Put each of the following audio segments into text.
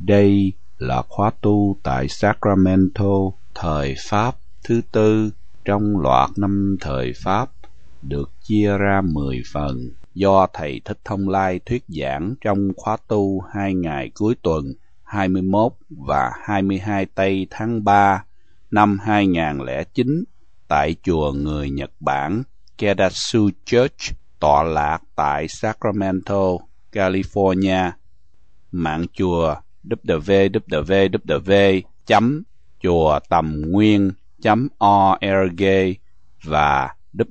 Đây là khóa tu tại Sacramento thời Pháp thứ tư trong loạt 5 thời Pháp, được chia ra 10 phần do Thầy Thích Thông Lai thuyết giảng trong khóa tu 2 ngày cuối tuần 21 và 22 tây tháng 3 năm 2009 tại chùa người Nhật Bản Kedatsu Church tọa lạc tại Sacramento, California. Mạng chùa www.chuatamnguyên.org và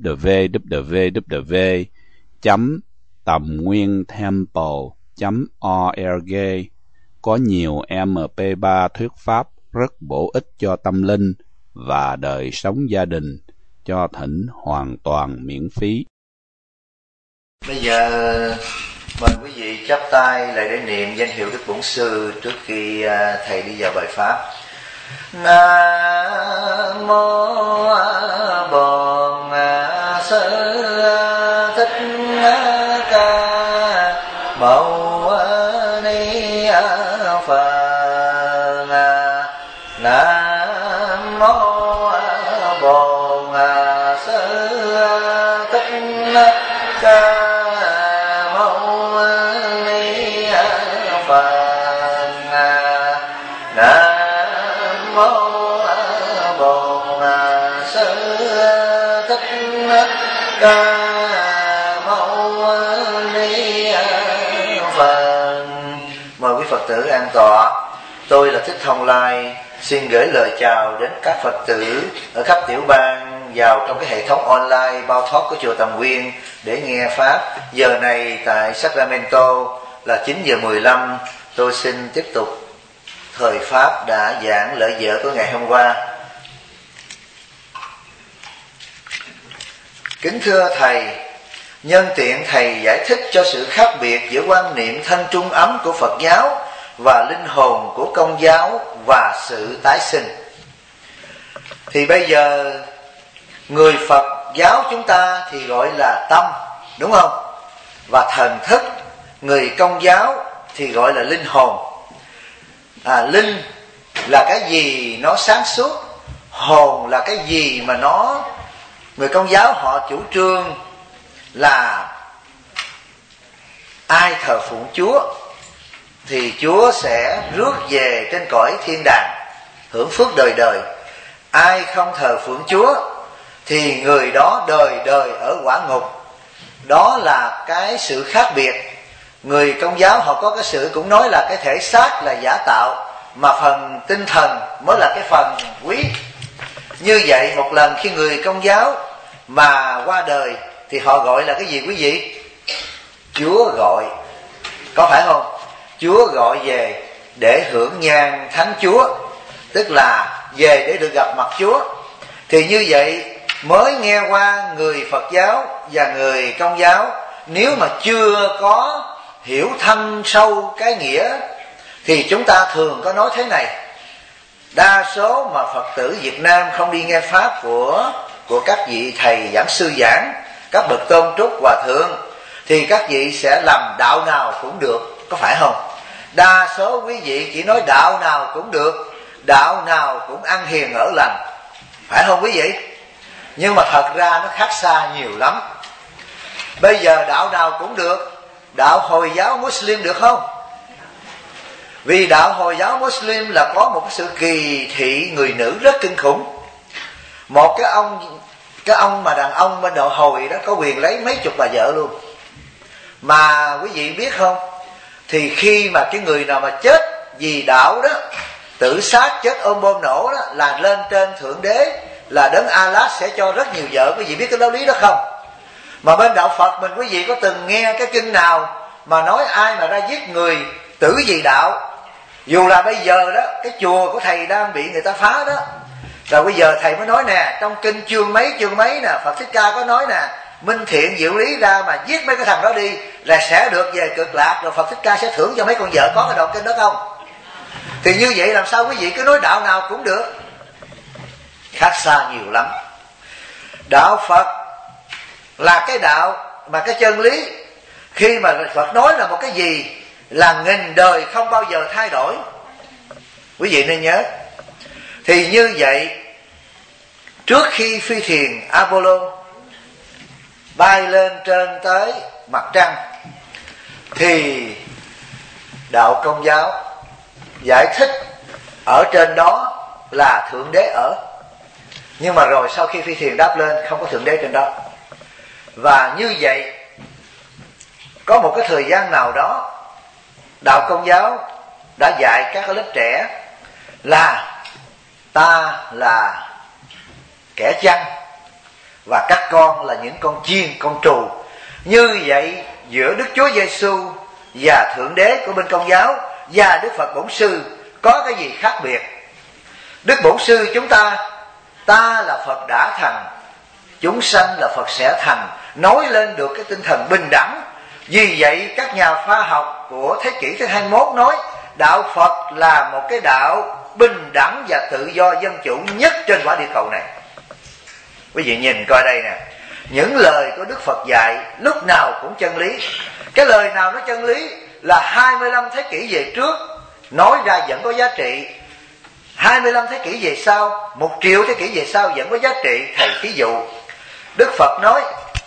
www.tamnguyentemple.org có nhiều MP3 thuyết pháp rất bổ ích cho tâm linh và đời sống gia đình, cho thỉnh hoàn toàn miễn phí. Bây giờ mời quý vị chắp tay lại để niệm danh hiệu Đức Bổn Sư trước khi thầy đi vào bài pháp. Nam mô Bổn Sư Thích Ca Mâu Ni Phật. Nam mô Bổn Sư Thích Ca Mời quý Phật tử an tọa. Tôi là Thích Thông Lai, xin gửi lời chào đến các Phật tử ở khắp tiểu bang vào trong cái hệ thống online bao thoát của chùa Tầm Nguyên để nghe pháp. Giờ này tại Sacramento là 9 giờ 15. Tôi xin tiếp tục thời pháp đã giảng lời dở của ngày hôm qua. Kính thưa Thầy, nhân tiện Thầy giải thích cho sự khác biệt giữa quan niệm thân trung ấm của Phật giáo và linh hồn của Công giáo và sự tái sinh. Thì bây giờ người Phật giáo chúng ta thì gọi là tâm, đúng không? Và thần thức. Người Công giáo thì gọi là linh hồn. Linh là cái gì nó sáng suốt, hồn là cái gì mà nó, người Công giáo họ chủ trương là ai thờ phụng Chúa thì Chúa sẽ rước về trên cõi thiên đàng hưởng phước đời đời. Ai không thờ phượng Chúa thì người đó đời đời ở quả ngục. Đó là cái sự khác biệt. Người Công giáo họ có cái sự cũng nói là cái thể xác là giả tạo, mà phần tinh thần mới là cái phần quý. Như vậy một lần khi người Công giáo mà qua đời thì họ gọi là cái gì quý vị? Chúa gọi. Có phải không? Chúa gọi về để hưởng nhan thánh Chúa, tức là về để được gặp mặt Chúa. Thì như vậy mới nghe qua người Phật giáo và người Công giáo, nếu mà chưa có hiểu thâm sâu cái nghĩa thì chúng ta thường có nói thế này. Đa số mà Phật tử Việt Nam không đi nghe pháp của các vị thầy giảng sư giảng, các bậc tôn trúc hòa thượng, thì các vị sẽ làm đạo nào cũng được, có phải không? Đa số quý vị chỉ nói đạo nào cũng được, đạo nào cũng ăn hiền ở lành, phải không quý vị? Nhưng mà thật ra nó khác xa nhiều lắm. Bây giờ đạo nào cũng được, đạo Hồi giáo Muslim được không? Vì đạo Hồi giáo Muslim là có một sự kỳ thị người nữ rất kinh khủng. Một cái ông mà đàn ông bên đạo Hồi đó có quyền lấy mấy chục bà vợ luôn. Mà quý vị biết không, thì khi mà cái người nào mà chết vì đạo đó, tự sát chết ôm bom nổ đó, là lên trên thượng đế, là đấng Allah sẽ cho rất nhiều vợ. Quý vị biết cái đạo lý đó không? Mà bên đạo Phật mình, quý vị có từng nghe cái kinh nào mà nói ai mà ra giết người tử vì đạo? Dù là bây giờ đó, cái chùa của thầy đang bị người ta phá đó, rồi bây giờ thầy mới nói nè, trong kinh chương mấy nè, Phật Thích Ca có nói nè, minh thiện diệu lý ra mà giết mấy cái thằng đó đi là sẽ được về cực lạc, rồi Phật Thích Ca sẽ thưởng cho mấy con vợ. Có cái đoạn kinh đó không? Thì như vậy làm sao quý vị cứ nói đạo nào cũng được? Khác xa nhiều lắm. Đạo Phật là cái đạo mà cái chân lý, khi mà Phật nói là một cái gì là nghìn đời không bao giờ thay đổi, Quý vị nên nhớ. Thì như vậy, trước khi phi thuyền Apollo bay lên trên tới mặt trăng, thì đạo Công giáo giải thích ở trên đó là Thượng Đế ở. Nhưng mà rồi sau khi phi thuyền đáp lên, không có Thượng Đế trên đó. Và như vậy, có một cái thời gian nào đó, đạo Công giáo đã dạy các lớp trẻ là ta là kẻ chăn và các con là những con chiên, con trù. Như vậy giữa Đức Chúa Giêsu và Thượng Đế của bên Công giáo và Đức Phật Bổn Sư có cái gì khác biệt? Đức Bổn Sư chúng ta là Phật đã thành, chúng sanh là Phật sẽ thành, nói lên được cái tinh thần bình đẳng. Vì vậy các nhà khoa học của thế kỷ thứ 21 nói đạo Phật là một cái đạo bình đẳng và tự do dân chủ nhất trên quả địa cầu này. Quý vị nhìn coi đây nè, những lời của Đức Phật dạy lúc nào cũng chân lý. Cái lời nào nó chân lý là 25 thế kỷ về trước nói ra vẫn có giá trị, 25 thế kỷ về sau, 1 triệu thế kỷ về sau vẫn có giá trị. Thầy thí dụ, Đức Phật nói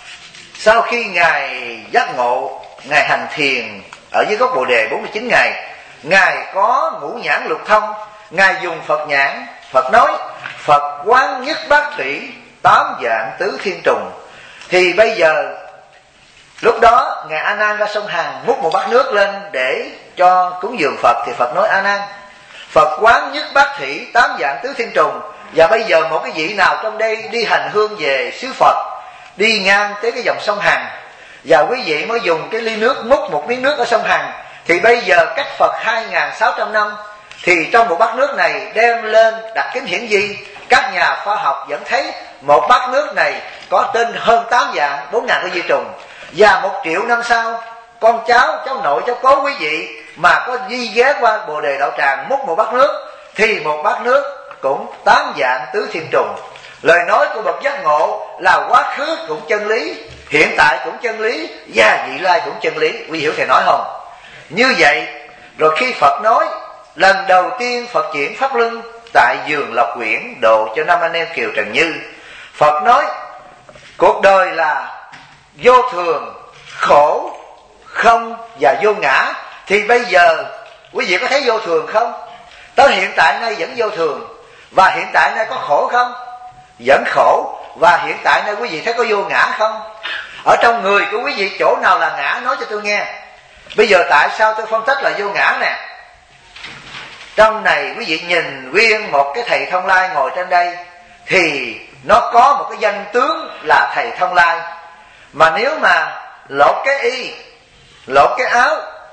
sau khi Ngài giác ngộ, Ngài hành thiền ở dưới gốc Bồ Đề 49 ngày, Ngài có ngũ nhãn lục thông, Ngài dùng Phật nhãn. Phật nói Phật quán nhất bát thủy, 8 vạn tứ thiên trùng. Thì bây giờ lúc đó Ngài A Nan ra sông Hằng múc một bát nước lên để cho cúng dường Phật. Thì Phật nói A Nan, Phật quán nhất bát thủy, 8 vạn tứ thiên trùng. Và bây giờ một cái vị nào trong đây đi hành hương về xứ Phật, đi ngang tới cái dòng sông Hằng, và quý vị mới dùng cái ly nước múc một miếng nước ở sông Hằng, thì bây giờ cách Phật 2.600 năm, thì trong một bát nước này đem lên đặt kính hiển vi, các nhà khoa học vẫn thấy một bát nước này có trên hơn 8 vạn 4.000 cái vi trùng. Và 1 triệu năm sau, con cháu, cháu nội, cháu cố quý vị mà có di ghé qua Bồ Đề Đạo Tràng múc một bát nước, thì một bát nước cũng 8 vạn tứ thiên trùng. Lời nói của bậc giác ngộ là quá khứ cũng chân lý, hiện tại cũng chân lý, và vị lai cũng chân lý. Quý hiểu thầy nói không? Như vậy, rồi khi Phật nói lần đầu tiên Phật chuyển pháp luân tại vườn Lộc Quyển độ cho 5 anh em Kiều Trần Như, Phật nói cuộc đời là vô thường, khổ, không và vô ngã. Thì bây giờ quý vị có thấy vô thường không? Tới hiện tại nay vẫn vô thường. Và hiện tại nay có khổ không? Vẫn khổ. Và hiện tại nay quý vị thấy có vô ngã không? Ở trong người của quý vị chỗ nào là ngã, nói cho tôi nghe. Bây giờ tại sao tôi phân tích là vô ngã nè? Trong này quý vị nhìn nguyên một cái thầy Thông Lai ngồi trên đây, thì nó có một cái danh tướng là thầy Thông Lai. Mà nếu mà lột cái y, lột cái áo,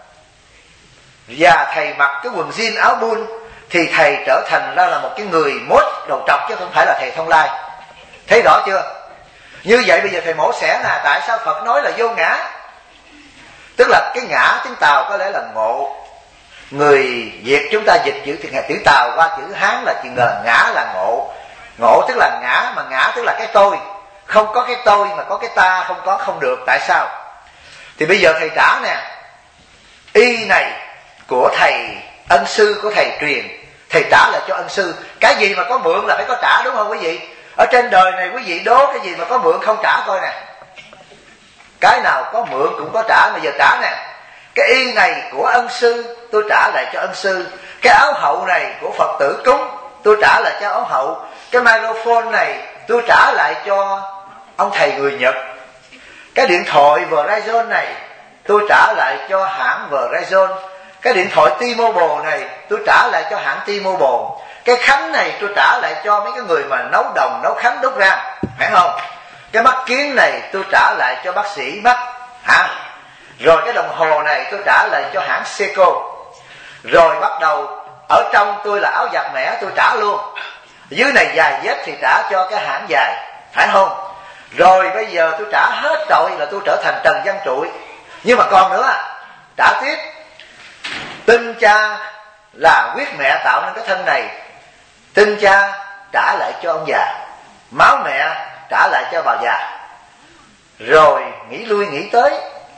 và thầy mặc cái quần jean áo bun, thì thầy trở thành ra là một cái người mốt đầu trọc, chứ không phải là thầy Thông Lai. Thấy rõ chưa? Như vậy bây giờ thầy mổ xẻ là tại sao Phật nói là vô ngã? Tức là cái ngã tiếng Tàu có lẽ là ngộ. Người Việt chúng ta dịch chữ Tàu qua chữ Hán là chữ ngã là ngộ. Ngộ tức là ngã, mà ngã tức là cái tôi. Không có cái tôi mà có cái ta, không có không được. Tại sao? Thì bây giờ thầy trả nè, y này của thầy ân sư của thầy truyền, thầy trả lại cho ân sư. Cái gì mà có mượn là phải có trả, đúng không quý vị? Ở trên đời này quý vị đố cái gì mà có mượn không trả coi nè. Cái nào có mượn cũng có trả. Bây giờ trả nè, cái y này của ân sư tôi trả lại cho ân sư. Cái áo hậu này của Phật tử cúng tôi trả lại cho áo hậu. Cái microphone này tôi trả lại cho ông thầy người Nhật. Cái điện thoại Verizon này tôi trả lại cho hãng Verizon. Cái điện thoại T-Mobile này tôi trả lại cho hãng T-Mobile. Cái khánh này tôi trả lại cho mấy cái người mà nấu đồng, nấu khánh đốt ra, phải không? Cái mắt kiến này tôi trả lại cho bác sĩ mắt, hả? Rồi cái đồng hồ này tôi trả lại cho hãng Seiko. Rồi bắt đầu ở trong tôi là áo giặt mẻ tôi trả luôn. Dưới này dài dép thì trả cho cái hãng dài, phải không? Rồi bây giờ tôi trả hết rồi là tôi trở thành Trần Văn Trụi. Nhưng mà còn nữa, trả tiếp. Tinh cha là huyết mẹ tạo nên cái thân này, tinh cha trả lại cho ông già, máu mẹ trả lại cho bà già. Rồi nghĩ lui nghĩ tới,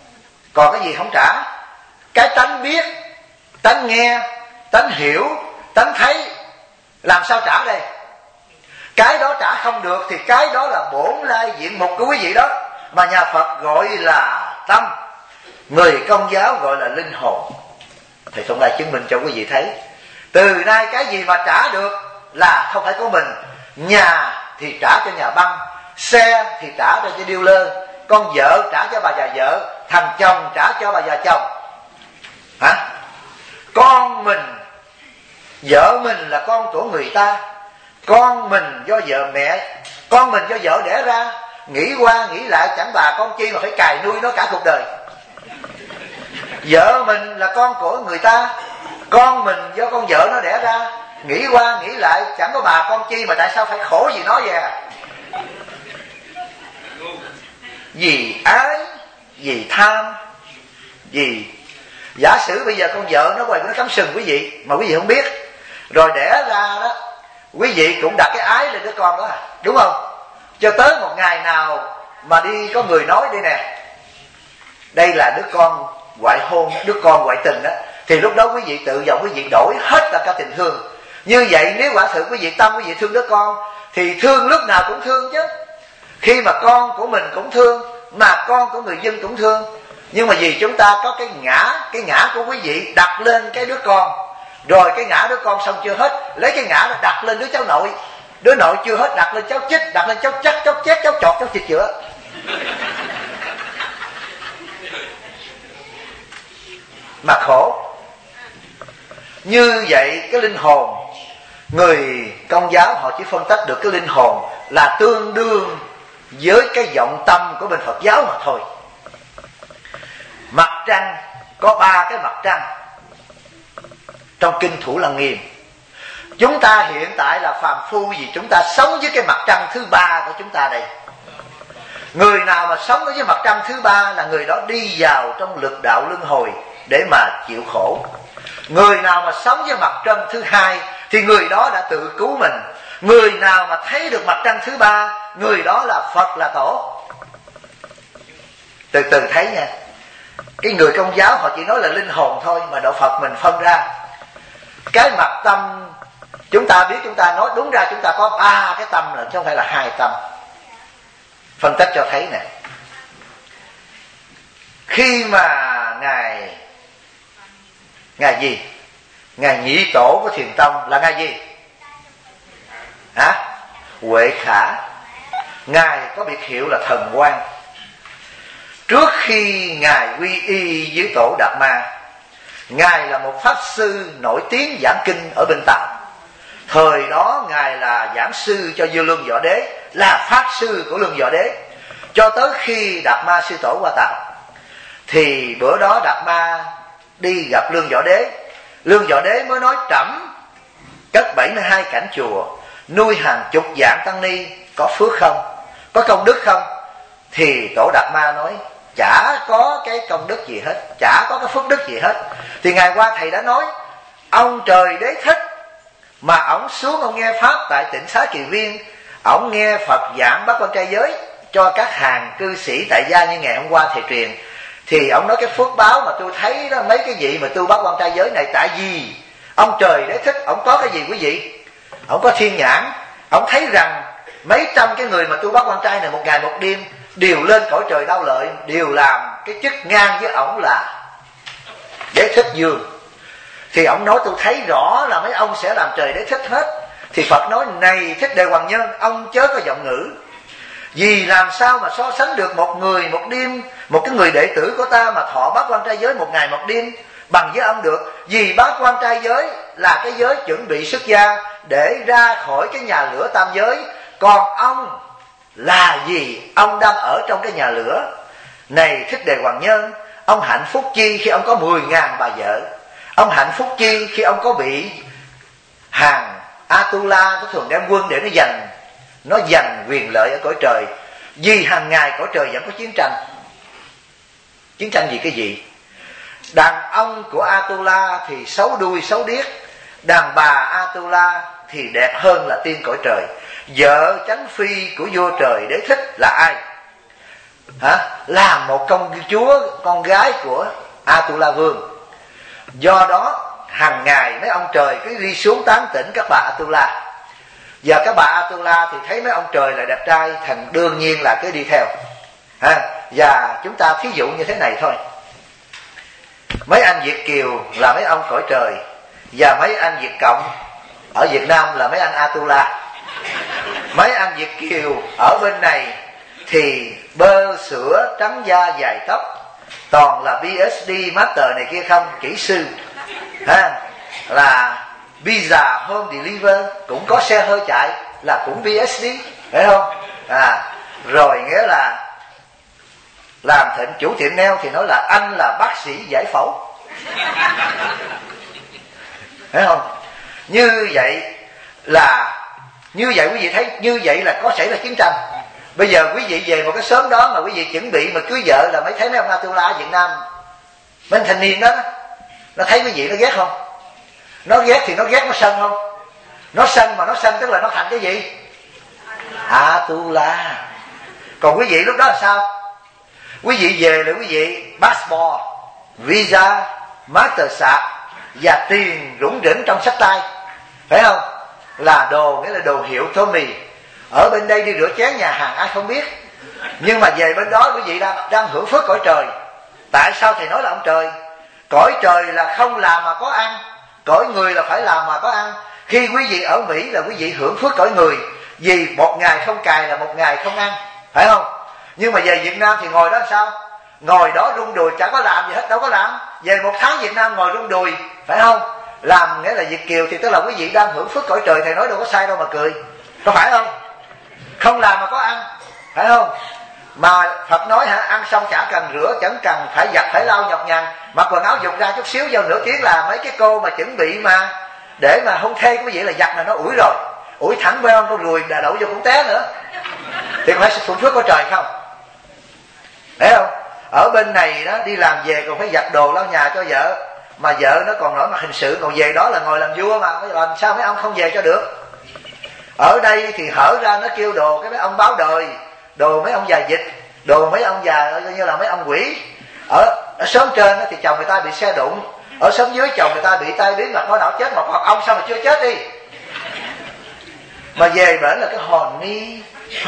còn cái gì không trả? Cái tánh biết, tánh nghe, tánh hiểu, Tánh thấy làm sao trả đây? Cái đó trả không được thì cái đó là bổn lai diện mục của quý vị đó, mà nhà Phật gọi là tâm, người Công giáo gọi là linh hồn. Thầy Thông Lai chứng minh cho quý vị thấy, từ nay cái gì mà trả được là không phải của mình. Nhà thì trả cho nhà băng, xe thì trả cho dealer, con vợ trả cho bà già vợ, thằng chồng trả cho bà già chồng. Hả? Con mình, vợ mình là con của người ta, con mình do vợ mẹ, con mình do vợ đẻ ra. Nghĩ qua nghĩ lại chẳng bà con chi mà phải cài nuôi nó cả cuộc đời. Vợ mình là con của người ta, con mình do con vợ nó đẻ ra. Nghĩ qua nghĩ lại chẳng có bà con chi mà tại sao phải khổ vì nó vậy à? Vì ái, vì tham, vì giả sử bây giờ con vợ nó quay nó cắm sừng quý vị mà quý vị không biết, rồi đẻ ra đó quý vị cũng đặt cái ái lên đứa con đó, đúng không? Cho tới một ngày nào mà đi có người nói đây nè, đây là đứa con ngoại hôn, đứa con ngoại tình đó, thì lúc đó quý vị tự vọng quý vị đổi hết cả tình thương. Như vậy nếu quả sự quý vị tâm quý vị thương đứa con thì thương lúc nào cũng thương chứ. Khi mà con của mình cũng thương, mà con của người dân cũng thương. Nhưng mà vì chúng ta có cái ngã của quý vị đặt lên cái đứa con, rồi cái ngã đứa con xong chưa hết, lấy cái ngã nó đặt lên đứa cháu nội, đứa nội chưa hết đặt lên cháu chích, đặt lên cháu chắc, cháu chét, cháu chọt, cháu chích chữa. Mà khổ. Như vậy cái linh hồn, người Công giáo họ chỉ phân tách được cái linh hồn là tương đương với cái vọng tâm của bên Phật giáo mà thôi. Mặt trăng có 3 cái mặt trăng trong kinh Thủ Lăng Nghiêm. Chúng ta hiện tại là phàm phu vì chúng ta sống với cái mặt trăng thứ 3 của chúng ta đây. Người nào mà sống với mặt trăng thứ 3 là người đó đi vào trong lực đạo luân hồi để mà chịu khổ. Người nào mà sống với mặt trăng thứ 2 thì người đó đã tự cứu mình. Người nào mà thấy được mặt trăng thứ 3, người đó là Phật, là Tổ. Từ từ thấy nha. Cái người Công giáo họ chỉ nói là linh hồn thôi, mà đạo Phật mình phân ra. Cái mặt tâm, chúng ta biết, chúng ta nói đúng ra chúng ta có 3 cái tâm rồi, chứ không phải là 2 tâm. Phân tích cho thấy nè. Khi mà Ngài gì? Ngài Nhị Tổ của Thiền Tông là Ngài gì? Hả? Huệ Khả. Ngài có biệt hiệu là Thần Quang. Trước khi Ngài quy y với Tổ Đạt Ma, Ngài là một Pháp Sư nổi tiếng giảng kinh ở bên Tàu. Thời đó Ngài là giảng sư cho Vua Lương Võ Đế, là Pháp Sư của Lương Võ Đế. Cho tới khi Đạt Ma Sư Tổ qua Tàu, thì bữa đó Đạt Ma đi gặp Lương Võ Đế. Lương Võ Đế mới nói trẫm cất 72 cảnh chùa, nuôi hàng chục vạn tăng ni, có phước không? Có công đức không? Thì Tổ Đạt Ma nói chả có cái công đức gì hết, chả có cái phước đức gì hết. Thì ngày qua thầy đã nói, ông Trời Đế Thích mà ổng xuống ông nghe Pháp tại Tịnh Xá Kỳ Viên, ổng nghe Phật giảng Bát Quan Trai Giới cho các hàng cư sĩ tại gia như ngày hôm qua thầy truyền. Thì ông nói cái phước báo mà tôi thấy đó, mấy cái vị mà tu Bát Quan Trai Giới này, tại vì ông Trời Đế Thích ổng có cái gì quý vị? Ổng có thiên nhãn, ổng thấy rằng mấy trăm cái người mà tu Bát Quan Trai này một ngày một đêm đều lên cõi trời Đau Lợi, đều làm cái chức ngang với ổng là Đế Thích Dương. Thì ổng nói tôi thấy rõ là mấy ông sẽ làm Trời Đế Thích hết. Thì Phật nói này Thích Đề Hoàng Nhân, ông chớ có giọng ngữ. Vì làm sao mà so sánh được một người một đêm, một cái người đệ tử của ta mà thọ Bát Quan Trai Giới một ngày một đêm bằng với ông được. Vì Bát Quan Trai Giới là cái giới chuẩn bị xuất gia để ra khỏi cái nhà lửa tam giới. Còn ông là gì? Ông đang ở trong cái nhà lửa. Này Thích Đề Hoàng Nhân, ông hạnh phúc chi khi ông có 10.000 bà vợ? Ông hạnh phúc chi khi ông có bị hàng Atula, nó thường đem quân để nó giành quyền lợi ở cõi trời. Vì hàng ngày cõi trời vẫn có chiến tranh. Chiến tranh vì cái gì? Đàn ông của Atula thì xấu đuôi xấu điếc, đàn bà Atula thì đẹp hơn là tiên cõi trời. Vợ chánh phi của vua Trời Đế Thích là ai? Là một công chúa, con gái của Atula Vương. Do đó hàng ngày mấy ông trời cứ đi xuống tán tỉnh các bà Atula. Giờ các bà Atula thì thấy mấy ông trời là đẹp trai, thành đương nhiên là cứ đi theo ha. Và chúng ta thí dụ như thế này thôi. Mấy anh Việt kiều là mấy ông cõi trời, và mấy anh Việt cộng ở Việt Nam là mấy anh Atula. Mấy anh Việt kiều ở bên này thì bơ sữa, trắng da, dài tóc, toàn là PhD, master này kia không, kỹ sư ha, là pizza home deliver, cũng có xe hơi chạy, là cũng PhD, phải không? Rồi nghĩa là làm chủ tiệm nail thì nói là anh là bác sĩ giải phẫu, phải không? Như vậy quý vị thấy, như vậy là có xảy ra chiến tranh. Bây giờ quý vị về một cái xóm đó mà quý vị chuẩn bị mà cưới vợ là mới thấy mấy ông Atula ở Việt Nam, mấy thanh niên đó nó thấy quý vị nó ghét không? Nó ghét thì nó ghét, nó sân không? Nó sân, mà nó sân tức là nó thành cái gì? Atula. Còn quý vị lúc đó là sao? Quý vị về là quý vị passport, visa, mastercard và tiền rủng rỉnh trong xách tay, phải không? Là đồ, nghĩa là đồ hiệu Tommy. Ở bên đây đi rửa chén nhà hàng ai không biết, nhưng mà về bên đó quý vị đang hưởng phước cõi trời. Tại sao thầy nói là ông trời? Cõi trời là không làm mà có ăn, cõi người là phải làm mà có ăn. Khi quý vị ở Mỹ là quý vị hưởng phước cõi người, vì một ngày không cài là một ngày không ăn, phải không? Nhưng mà về Việt Nam thì ngồi đó sao? Ngồi đó rung đùi, chẳng có làm gì hết, đâu có làm. Về một tháng Việt Nam ngồi rung đùi, phải không? Làm nghĩa là Việt kiều thì tức là quý vị đang hưởng phước cõi trời. Thầy nói đâu có sai đâu mà cười, có phải không? Không làm mà có ăn, phải không? Mà Phật nói ăn xong chả cần rửa, chẳng cần phải giặt phải lau nhọc nhằn, mặc quần áo dục ra chút xíu vô nửa tiếng là mấy cái cô mà chuẩn bị mà để mà hôn thê quý vị là giặt là nó ủi rồi, ủi thẳng bên con ruồi đà đậu vô cũng té nữa, thì phải phụng phước của trời không? Thấy không? Ở bên này đó đi làm về còn phải giặt đồ lau nhà cho vợ, mà vợ nó còn nổi mặt hình sự, còn về đó là ngồi làm vua mà, làm sao mấy ông không về cho được? Ở đây thì hở ra nó kêu đồ cái mấy ông báo đời, đồ mấy ông già dịch, đồ mấy ông già như là mấy ông quỷ. Ở xóm trên thì chồng người ta bị xe đụng, ở xóm dưới chồng người ta bị tai biến mạch máu não chết, mà còn ông sao mà chưa chết đi? Mà về bển là cái hòn ni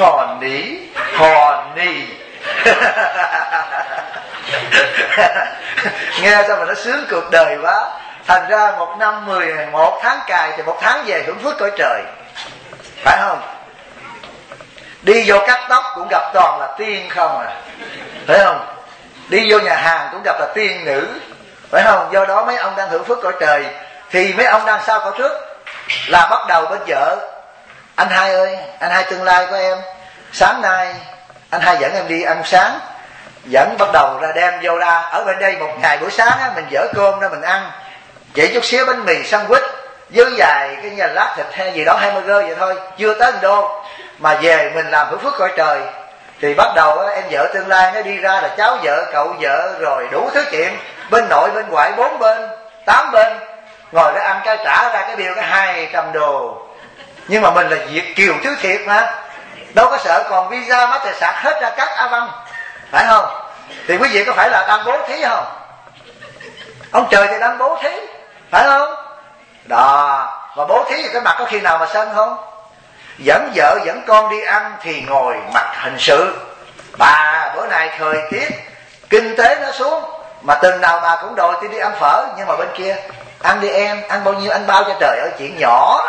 nghe sao mà nó sướng cuộc đời quá. Thành ra 1 năm 11 tháng cài thì 1 tháng về hưởng phước cõi trời, phải không? Đi vô cắt tóc cũng gặp toàn là tiên không à, phải không? Đi vô nhà hàng cũng gặp là tiên nữ, phải không? Do đó mấy ông đang hưởng phước cõi trời. Thì mấy ông đang sao cõi trước? Là bắt đầu bên vợ. Anh Hai ơi, anh Hai tương lai của em, sáng nay anh Hai dẫn em đi ăn sáng, dẫn bắt đầu ra đem vô ra. Ở bên đây một ngày buổi sáng á, mình dỡ cơm ra mình ăn, chỉ chút xíu bánh mì sandwich với vài cái nhà lát thịt hay gì đó, hamburger vậy thôi, chưa tới 1 đô. Mà về mình làm hưởng phước cõi trời. Thì bắt đầu á, em vợ tương lai nó đi ra là cháu vợ, cậu vợ, rồi đủ thứ chuyện, bên nội bên ngoại 4 bên 8 bên, ngồi ra ăn cái trả ra cái bill cái 200 đô. Nhưng mà mình là Việt kiều thứ thiệt mà, đâu có sợ. Còn visa mastercard hết ra các A Văn, phải không? Thì quý vị có phải là đang bố thí không? Ông trời thì đang bố thí, phải không? Đó, mà bố thí thì cái mặt có khi nào mà sân không? Dẫn vợ dẫn con đi ăn thì ngồi mặt hình sự. Bà bữa nay thời tiết kinh tế nó xuống, mà tuần nào bà cũng đòi tôi đi ăn phở. Nhưng mà bên kia, ăn đi em, ăn bao nhiêu anh bao cho. Trời ơi, chuyện nhỏ.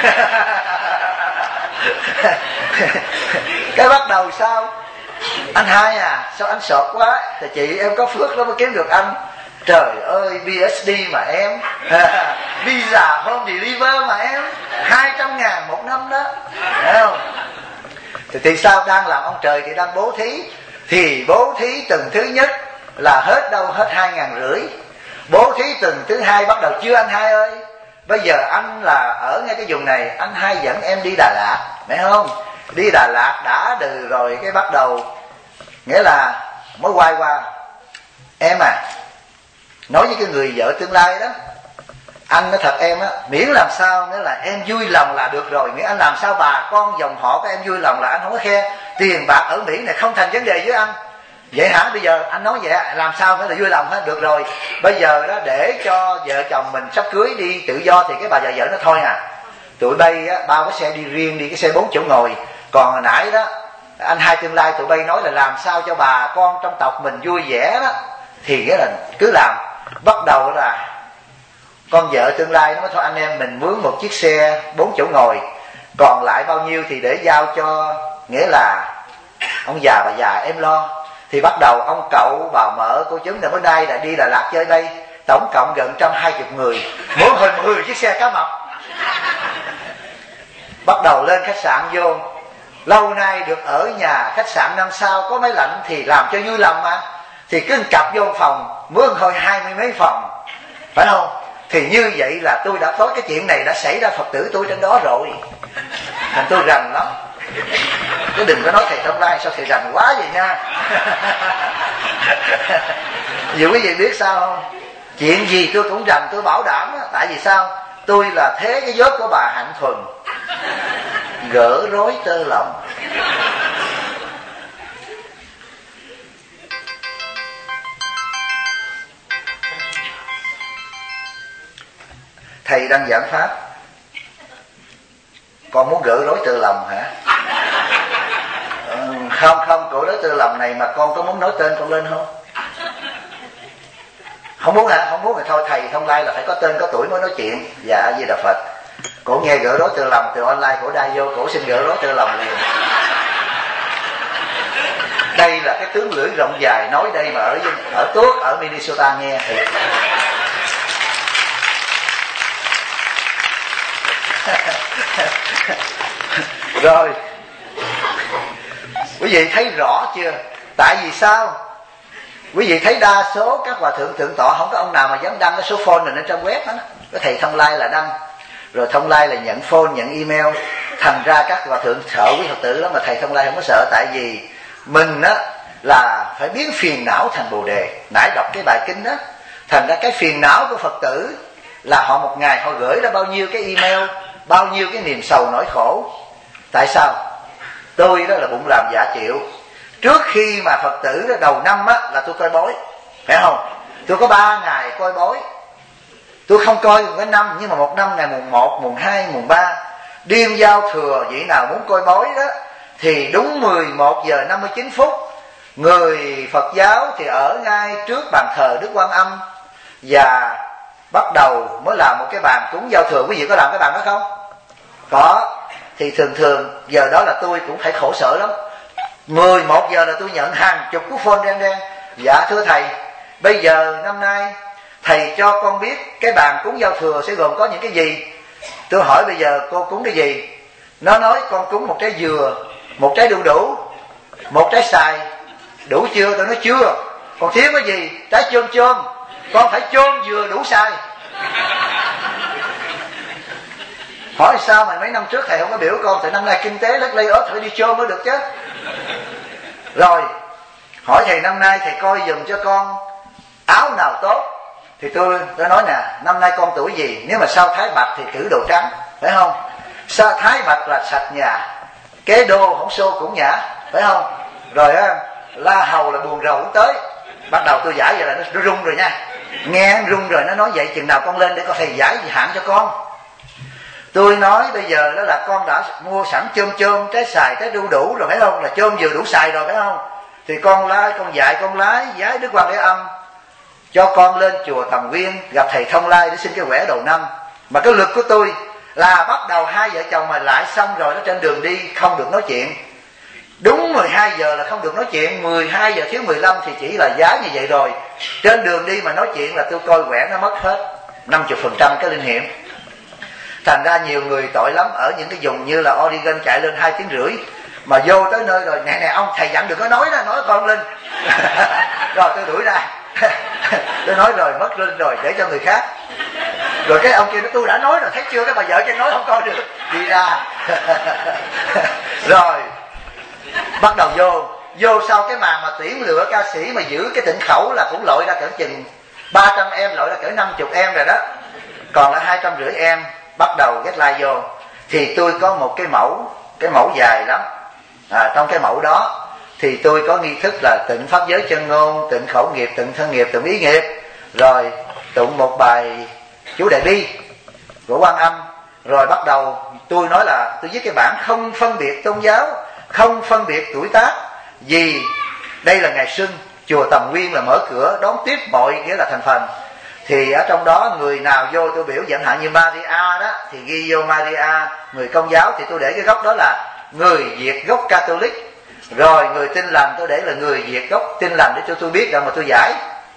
Cái bắt đầu sao? Anh Hai à, sao anh sọt quá? Thì chị em có phước đó mới kiếm được anh. Trời ơi, PhD mà em, visa home deliver mà em, 200.000 1 năm đó, thấy không? Thì sao? Đang làm ông trời thì đang bố thí. Thì bố thí tuần thứ nhất là hết đâu, hết 2.500. Bố thí tuần thứ hai bắt đầu chưa anh Hai ơi, bây giờ anh là ở ngay cái vùng này, anh Hai dẫn em đi Đà Lạt, phải không? Đi Đà Lạt đã được rồi, cái bắt đầu nghĩa là mới quay qua. Em à, nói với cái người vợ tương lai đó, anh nói thật em á, miễn làm sao nghĩa là em vui lòng là được rồi. Miễn anh làm sao bà con dòng họ của em vui lòng là anh không có khe. Tiền bạc ở Mỹ này không thành vấn đề với anh, Vậy hả? Bây giờ anh nói vậy làm sao phải là vui lòng hết? Được rồi, bây giờ đó để cho vợ chồng mình sắp cưới đi tự do thì cái bà vợ nó thôi à, tụi bay á, bao cái xe đi riêng đi, cái xe 4 chỗ ngồi. Còn hồi nãy đó anh hai tương lai tụi bay nói là làm sao cho bà con trong tộc mình vui vẻ đó, thì nghĩa là cứ làm. Bắt đầu là con vợ tương lai nó mới thôi anh em mình mướn một chiếc xe 4 chỗ ngồi, còn lại bao nhiêu thì để giao cho, nghĩa là ông già bà già em lo. Thì bắt đầu ông cậu bà mợ cô chú là bữa nay là đi Đà Lạt chơi đây, tổng cộng gần 120 người, mỗi hồi 10 chiếc xe cá mập. Bắt đầu lên khách sạn vô, lâu nay được ở nhà khách sạn 5 sao có máy lạnh thì làm cho vui lòng mà, thì cứ cặp vô phòng mướn hồi 20 mấy phòng, phải không? Thì như vậy là tôi đã có cái chuyện này đã xảy ra Phật tử tôi trên đó rồi, thành tôi rành lắm. Chứ đừng có nói thầy Thông Lai sao thầy rành quá vậy nha. Dù quý vị biết sao không, chuyện gì tôi cũng rành, tôi bảo đảm đó. Tại vì sao? Tôi là thế cái vớt của bà Hạnh Thuần, gỡ rối tơ lòng. Thầy đang giảng pháp, con muốn gỡ rối tơ lòng hả? Không, gỡ rối tơ lòng này mà con có muốn nói tên con lên không? Không muốn hả? Không muốn thì thôi, thầy Thông Lai là phải có tên có tuổi mới nói chuyện. Dạ A Di Đà Phật. Cổ nghe gỡ rối tơ lòng từ online, cổ đai vô, cổ xin gỡ rối tơ lòng liền. Đây là cái tướng lưỡi rộng dài nói đây mà ở Tuốt, ở Minnesota nghe thì rồi quý vị thấy rõ chưa? Tại vì sao? Quý vị thấy đa số các hòa thượng thượng tọa không có ông nào mà dám đăng cái số phone này lên trong web đó. Cái thầy Thông Lai là đăng, rồi Thông Lai là nhận phone, nhận email. Thành ra các hòa thượng sợ quý Phật tử lắm, mà thầy Thông Lai không có sợ. Tại vì mình á là phải biến phiền não thành bồ đề. Nãy đọc cái bài kinh đó, thành ra cái phiền não của Phật tử là họ một ngày họ gửi ra bao nhiêu cái email, bao nhiêu cái niềm sầu nỗi khổ. Tại sao? Tôi đó là bụng làm dạ chịu. Trước khi mà Phật tử đó đầu năm á là tôi coi bói, phải không? Tôi có 3 ngày coi bói. Tôi không coi cái năm, nhưng mà một năm ngày mùng 1, mùng 2, mùng 3 đêm giao thừa, vị nào muốn coi bói đó thì đúng 11 giờ 59 phút, người Phật giáo thì ở ngay trước bàn thờ Đức Quan Âm, và bắt đầu mới làm một cái bàn cúng giao thừa. Quý vị có làm cái bàn đó không? Có. Thì thường giờ đó là tôi cũng phải khổ sở lắm. 11 giờ là tôi nhận hàng chục cú phone đen. Dạ thưa thầy, bây giờ năm nay thầy cho con biết cái bàn cúng giao thừa sẽ gồm có những cái gì. Tôi hỏi bây giờ cô cúng cái gì? Nó nói con cúng một trái dừa, một trái đu đủ, một trái xoài. Đủ chưa? Tôi nói chưa. Còn thiếu cái gì? Trái chôm. Con phải chôm dừa đủ xoài. Hỏi sao mà mấy năm trước thầy không có biểu con, thì năm nay kinh tế lất lây ớt phải đi chôm mới được chứ. Rồi hỏi thầy năm nay thầy coi giùm cho con áo nào tốt. Thì tôi nói nè, năm nay con tuổi gì? Nếu mà sao thái bạch thì cử đồ trắng, phải không? Sao thái bạch là sạch nhà, kế đô không xô cũng nhã, phải không? Rồi á, la hầu là buồn rầu cũng tới. Bắt đầu tôi giải vậy là nó rung rồi nha. Nghe rung rồi, nó nói vậy chừng nào con lên để con thầy giải hạn cho con. Tôi nói bây giờ đó là con đã mua sẵn chôm, trái xoài, trái đu đủ rồi, phải không? Là chôm vừa đủ xài rồi, phải không? Thì con lái giái Đức Quan Thế Âm cho con lên chùa Tầm Nguyên gặp thầy Thông Lai để xin cái quẻ đầu năm. Mà cái lực của tôi là bắt đầu 2 vợ chồng mà lại xong rồi, nó trên đường đi không được nói chuyện. Đúng 12 giờ là không được nói chuyện, 12 giờ thiếu 15 thì chỉ là giá như vậy rồi. Trên đường đi mà nói chuyện là tôi coi quẻ nó mất hết 50% cái linh nghiệm. Thành ra nhiều người tội lắm, ở những cái vùng như là Oregon chạy lên 2 tiếng rưỡi, mà vô tới nơi rồi nè ông thầy dặn đừng có nói đó, nói con lên. Rồi tôi đuổi ra. Tôi nói rồi mất linh rồi, để cho người khác. Rồi cái ông kia nói tôi đã nói rồi, thấy chưa, cái bà vợ kia nói không coi được, đi ra. Rồi bắt đầu vô sau cái màn mà tuyển lựa ca sĩ mà giữ cái tịnh khẩu là cũng lội ra cỡ chừng 300 em, lội ra cỡ 50 em rồi đó, còn lại 250 em. Bắt đầu get like vô thì tôi có một cái mẫu dài lắm. Trong cái mẫu đó thì tôi có nghi thức là tịnh pháp giới chân ngôn, tịnh khẩu nghiệp, tịnh thân nghiệp, tịnh ý nghiệp, rồi tụng một bài chú Đại Bi của Quan Âm. Rồi bắt đầu tôi nói là tôi viết cái bản không phân biệt tôn giáo, không phân biệt tuổi tác, vì đây là ngày xuân, chùa Tầm Nguyên là mở cửa đón tiếp mọi nghĩa là thành phần. Thì ở trong đó người nào vô tôi biểu, chẳng hạn như Maria đó thì ghi vô Maria. Người Công giáo thì tôi để cái gốc đó là người Việt gốc Catholic. Rồi người Tin Lành tôi để là người Việt gốc Tin Lành, để cho tôi biết rằng mà tôi giải.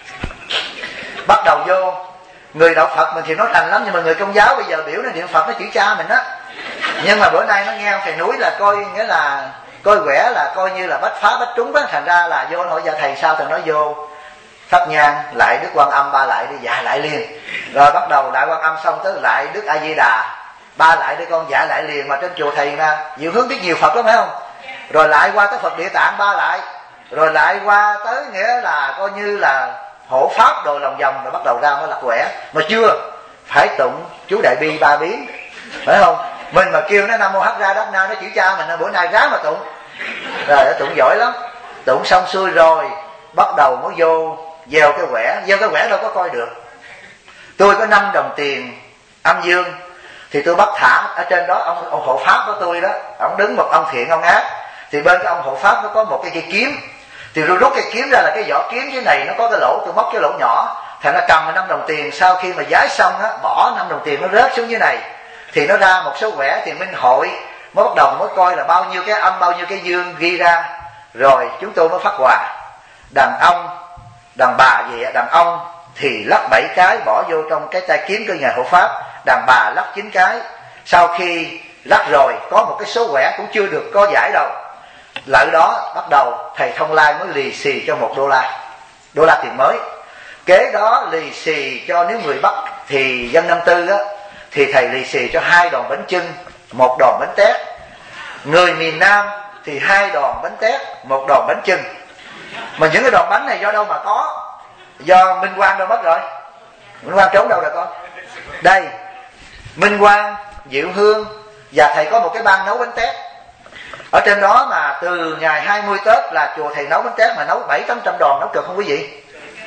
Bắt đầu vô người đạo Phật mình thì nói thành lắm, nhưng mà người Công giáo bây giờ biểu nó niệm Phật nó chữ cha mình á. Nhưng mà bữa nay nó nghe ông thầy núi là coi, nghĩa là coi quẻ là coi như là bách phá bách trúng á. Thành ra là vô hỏi giờ thầy sao, thầy nói vô thắp nhang lại Đức Quan Âm ba lại đi, dạ lại liền. Rồi bắt đầu lại Quan Âm xong tới lại Đức A Di Đà ba lại để con dạ lại liền. Mà trên chùa thầy mà Diệu Hướng biết nhiều Phật lắm phải không? Rồi lại qua tới Phật Địa Tạng ba lại, rồi lại qua tới nghĩa là coi như là hộ pháp đồ lòng vòng, rồi bắt đầu ra mới là quẻ. Mà chưa phải tụng chú Đại Bi 3 biến phải không? Mình mà kêu nó Nam Mô Hắc Ra Đắc Na nó chữ cha mình, bữa nay ráng mà tụng. Rồi nó tụng giỏi lắm. Tụng xong xuôi rồi bắt đầu mới vô gieo cái quẻ. Gieo cái quẻ đâu có coi được. Tôi có 5 đồng tiền âm dương thì tôi bắt thả ở trên đó. Ông hộ pháp của tôi đó, ông đứng một ông thiện ông ác, thì bên cái ông hộ pháp nó có một cái cây kiếm. Thì tôi rút cái kiếm ra là cái vỏ kiếm dưới này nó có cái lỗ, tôi móc cái lỗ nhỏ. Thành ra cầm 5 đồng tiền, sau khi mà giái xong á, bỏ 5 đồng tiền nó rớt xuống dưới này, thì nó ra một số quẻ. Thì Minh Hội mới bắt đầu mới coi là bao nhiêu cái âm, bao nhiêu cái dương ghi ra. Rồi chúng tôi mới phát quà. Đàn ông, đàn bà gì, đàn ông thì lắc 7 cái bỏ vô trong cái tay kiếm của nhà hộ pháp, đàn bà lắc 9 cái. Sau khi lắc rồi có một cái số quẻ cũng chưa được có giải đâu, lại đó bắt đầu thầy Thông Lai mới lì xì cho $1, đô la tiền mới. Kế đó lì xì cho nếu người Bắc thì dân năm tư á, thì thầy lì xì cho 2 đòn bánh chưng, 1 đòn bánh tét. Người miền Nam thì 2 đòn bánh tét, 1 đòn bánh chưng. Mà những cái đòn bánh này do đâu mà có? Do Minh Quang đâu mất rồi? Minh Quang trốn đâu rồi con? Đây, Minh Quang, Diệu Hương và thầy có một cái ban nấu bánh tét. Ở trên đó mà từ ngày 20 Tết là chùa thầy nấu bánh tét mà nấu 700-800 đòn, nấu được không quý vị?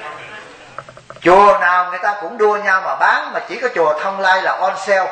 Chùa nào người ta cũng đua nhau mà bán, mà chỉ có chùa Thông Lai là on sale.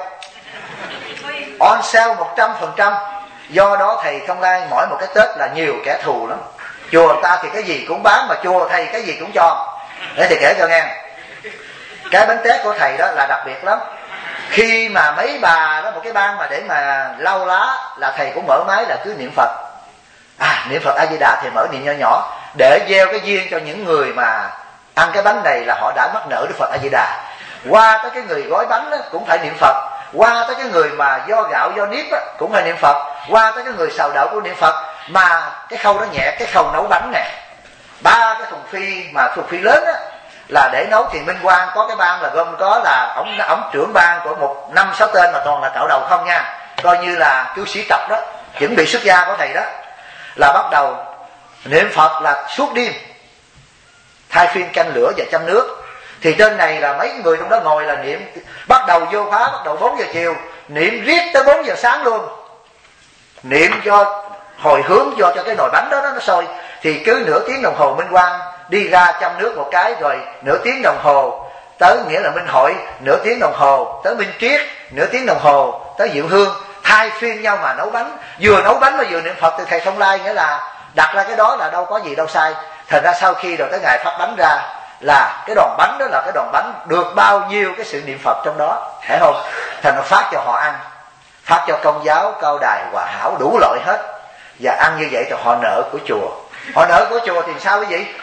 On sale 100%. Do đó thầy Thông Lai mỗi một cái Tết là nhiều kẻ thù lắm. Chùa ta thì cái gì cũng bán, mà chùa thầy cái gì cũng cho. Để thầy kể cho nghe. Cái bánh tét của thầy đó là đặc biệt lắm. Khi mà mấy bà đó, một cái ban mà để mà lau lá là thầy cũng mở máy là cứ niệm Phật. Niệm Phật A Di Đà thì mở niệm nhỏ nhỏ để gieo cái duyên cho những người mà ăn cái bánh này là họ đã mắc nợ Đức Phật A Di Đà. Qua tới cái người gói bánh đó, cũng phải niệm Phật. Qua tới cái người mà do gạo do nếp đó, cũng phải niệm Phật. Qua tới cái người xào đậu cũng niệm Phật. Mà cái khâu đó nhẹ, cái khâu nấu bánh nè, 3 cái thùng phi mà thùng phi lớn á là để nấu. Thì Minh Quang có cái ban là gồm có là ổng trưởng ban của 5-6 tên mà toàn là cạo đầu không nha, coi như là cư sĩ tập đó, chuẩn bị xuất gia của thầy đó. Là bắt đầu niệm Phật là suốt đêm, thay phiên canh lửa và châm nước. Thì trên này là mấy người trong đó ngồi là niệm, bắt đầu vô khóa bắt đầu 4 giờ chiều, niệm riết tới 4 giờ sáng luôn. Niệm cho hồi hướng cho cái nồi bánh đó nó sôi. Thì cứ nửa tiếng đồng hồ Minh Quang đi ra châm nước một cái, rồi nửa tiếng đồng hồ tới nghĩa là Minh Hội, nửa tiếng đồng hồ tới Minh Triết, nửa tiếng đồng hồ tới Diệu Hương, thay phiên nhau mà nấu bánh. Vừa nấu bánh mà vừa niệm Phật. Thì thầy Thông Lai nghĩa là đặt ra cái đó là đâu có gì đâu sai. Thành ra sau khi rồi tới ngày phát bánh ra là cái đòn bánh đó là cái đòn bánh được bao nhiêu cái sự niệm Phật trong đó, phải không? Thành nó phát cho họ ăn, phát cho Công giáo, Cao Đài, Hòa Hảo đủ loại hết. Và ăn như vậy thì họ nợ của chùa. Họ nợ của chùa thì sao quý vị?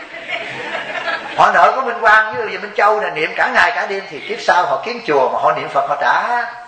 Họ nợ của Minh Quang với Minh Châu này niệm cả ngày cả đêm, thì kiếp sau họ kiếm chùa mà họ niệm Phật họ trả.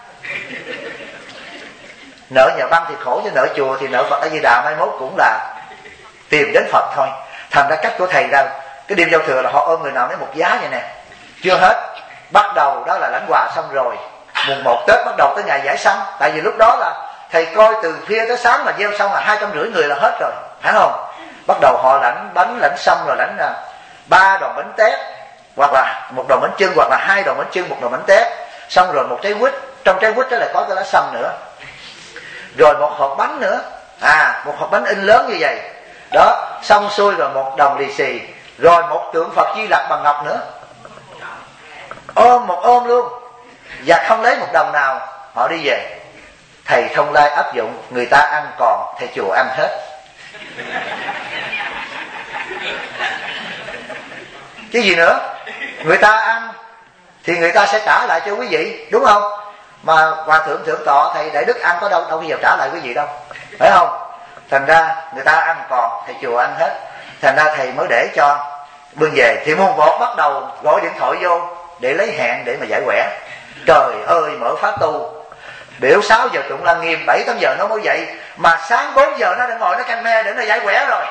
Nợ nhà băng thì khổ, chứ nợ chùa thì nợ Phật A Di Đà mai mốt cũng là tìm đến Phật thôi. Thành ra cách của thầy đâu, cái đêm giao thừa là họ ôm người nào lấy một giá vậy nè. Chưa hết, bắt đầu đó là lãnh quà xong rồi, mùng 1 Tết bắt đầu tới ngày giải sanh. Tại vì lúc đó là thầy coi từ khuya tới sáng mà gieo xong là 250 người là hết rồi, phải không? Bắt đầu họ lãnh bánh, lãnh xong rồi lãnh 3 đòn bánh tét, hoặc là 1 đòn bánh chưng, hoặc là 2 đòn bánh chưng, 1 đòn bánh tét. Xong rồi 1 trái quýt, trong trái quýt đó lại có cái lá sâm nữa. Rồi 1 hộp bánh nữa, 1 hộp bánh in lớn như vậy. Đó, xong xuôi rồi 1 đồng lì xì, rồi một tượng Phật Di Lặc bằng ngọc nữa, ôm một ôm luôn, và không lấy 1 đồng nào. Họ đi về. Thầy Thông Lai áp dụng, người ta ăn còn, thầy chùa ăn hết. Cái gì nữa? Người ta ăn thì người ta sẽ trả lại cho quý vị, đúng không? Mà Hòa Thượng Thượng Tọa Thầy Đại Đức ăn có đâu bao giờ trả lại quý vị đâu, phải không? Thành ra người ta ăn còn, thầy chùa ăn hết. Thành ra thầy mới để cho bưng về. Thì môn 1 bắt đầu gọi điện thoại vô để lấy hẹn để mà giải quẻ. Trời ơi, mở khóa tu, biểu 6 giờ tụng Lăng Nghiêm, 7-8 giờ nó mới dậy, mà sáng 4 giờ nó đã ngồi nó canh me để nó giải quẻ rồi.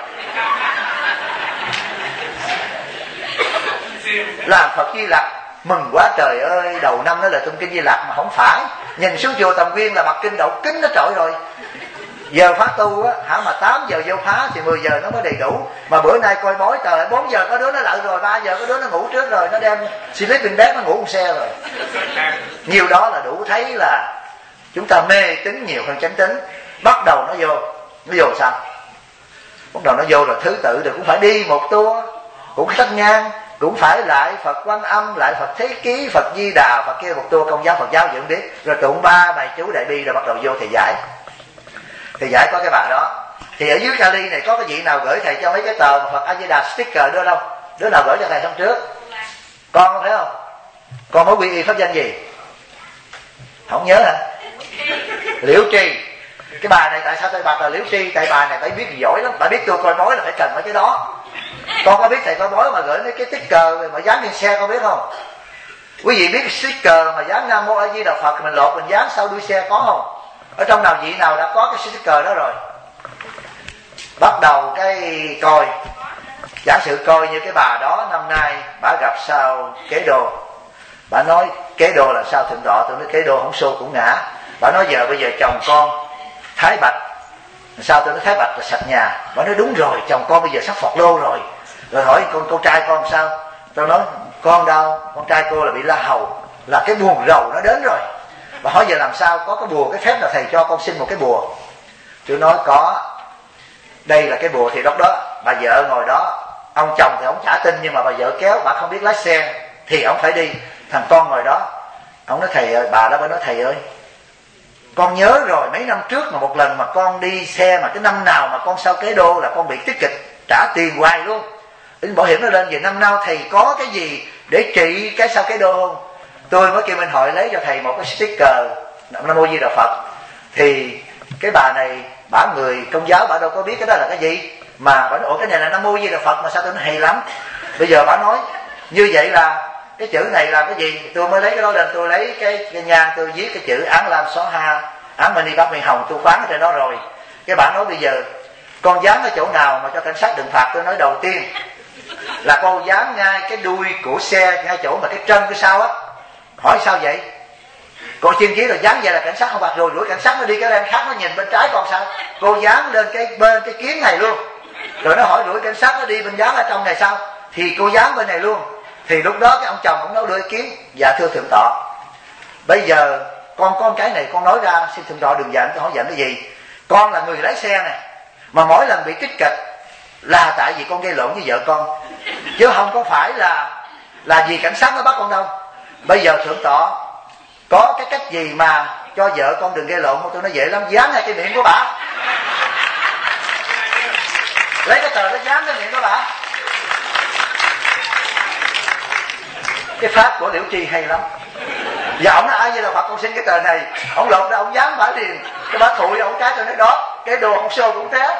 Làm Phật Di Lặc mừng quá trời ơi, đầu năm nó là tụng kinh Di Lặc mà không phải. Nhìn xuống chùa Tầm Quyên là mặt kinh đậu kính nó trội rồi. Giờ phá tu á, hả mà 8 giờ vô phá thì 10 giờ nó mới đầy đủ. Mà bữa nay coi bói trời, 4 giờ có đứa nó lợ rồi, 3 giờ có đứa nó ngủ trước rồi, nó đem sleeping bag nó ngủ một xe rồi. Nhiều đó là đủ thấy là chúng ta mê tín nhiều hơn chánh tín. Bắt đầu nó vô sao? Bắt đầu nó vô rồi thứ tự rồi cũng phải đi một tour, cũng thắp nhang, cũng phải lại Phật Quan Âm, lại Phật Thế Ký, Phật Di Đà, Phật kia một tour. Công giáo Phật giáo gì không biết. Rồi tụng 3 bài chú Đại Bi rồi bắt đầu vô thầy giải. Thầy giải có cái bà đó. Thì ở dưới Cali này có cái vị nào gửi thầy cho mấy cái tờ Phật A Di Đà sticker đưa đâu? Đứa nào gửi cho thầy hôm trước? Con phải không? Con mới quy y pháp danh gì? Không nhớ hả? Liễu Trì. Cái bà này tại sao tôi bạch là Liễu Trì? Tại bà này phải biết giỏi lắm, bà biết tôi coi bói là phải cần mấy cái đó. Con có biết thầy coi bói mà gửi mấy cái sticker mà dán trên xe, con biết không? Quý vị biết cái sticker mà dán Nam Mô A Di Đà Phật mình lột mình dán sau đuôi xe có không? Ở trong nào vị nào đã có cái sticker đó rồi? Bắt đầu cái coi, giả sử coi như cái bà đó năm nay bà gặp sao Kế Đô. Bà nói Kế Đô là sao Thượng Tọa? Tôi nói Kế Đô không xô cũng ngã. Bà nói bây giờ chồng con Thái Bạch. Sao? Tôi nói Thái Bạch là sạch nhà. Bà nói đúng rồi, chồng con bây giờ sắp Phật Lô rồi. Rồi hỏi con trai con sao? Tôi nói con đâu? Con trai cô là bị la hầu, là cái buồn rầu nó đến rồi. Bà hỏi giờ làm sao? Có cái bùa, cái phép nào thầy cho con xin một cái bùa? Tôi nói có. Đây là cái bùa thì đó. Bà vợ ngồi đó, ông chồng thì ông trả tin, nhưng mà bà vợ kéo, bà không biết lái xe thì ông phải đi. Thằng con ngồi đó, ông nói thầy ơi, bà đó bà nói thầy ơi, con nhớ rồi mấy năm trước mà một lần mà con đi xe mà cái năm nào mà con sao Kế Đô là con bị tiết kịch, trả tiền hoài luôn. Bảo hiểm nó lên về năm nào thầy có cái gì để trị cái sao Kế Đô không? Tôi mới kêu Minh Hội lấy cho thầy một cái sticker Nam Mô Di Đà Phật. Thì cái bà này, bà người Công giáo, bà đâu có biết cái đó là cái gì. Mà bà nói ủa cái này là Nam Mô Di Đà Phật mà sao? Tôi nói hay lắm. Bây giờ bà nói như vậy là cái chữ này là cái gì? Tôi mới lấy cái đó lên, tôi lấy cái nhang, tôi viết cái chữ Án Lam Xóa Ha, Án Mani Bắc Miền Hồng, tôi khoán ở trên đó rồi. Cái bà nói bây giờ con dán ở chỗ nào mà cho cảnh sát đừng phạt? Tôi nói đầu tiên là con dán ngay cái đuôi của xe, ngay chỗ mà cái chân cái sau á. Hỏi sao vậy? Con chuyên chí rồi dán vậy là cảnh sát không phạt rồi, đuổi cảnh sát nó đi cái bên khác nó nhìn bên trái con sao? Cô dán lên cái bên cái kiến này luôn. Rồi nó hỏi đuổi cảnh sát nó đi bên dán ở trong này sao? Thì cô dán bên này luôn. Thì lúc đó cái ông chồng ông nói đưa ý kiến, dạ thưa Thượng Tọa, bây giờ con có cái này con nói ra, xin Thượng Tọa đừng giận. Tôi hỏi giận cái gì? Con là người lái xe này, mà mỗi lần bị kích kịch là tại vì con gây lộn với vợ con, chứ không có phải là vì cảnh sát nó bắt con đâu. Bây giờ Thượng Tọa có cái cách gì mà cho vợ con đừng gây lộn không? Tôi nói dễ lắm, dán ngay cái miệng của bà, lấy cái tờ nó dán cái miệng của bà. Cái pháp của Liễu Tri hay lắm. Và ông nói ai vậy là Phật con xin cái tờ này, ông lột ra ông dán bả liền. Cái bả thụi ông cái tôi nói đó, cái đồ ông xô cũng thế.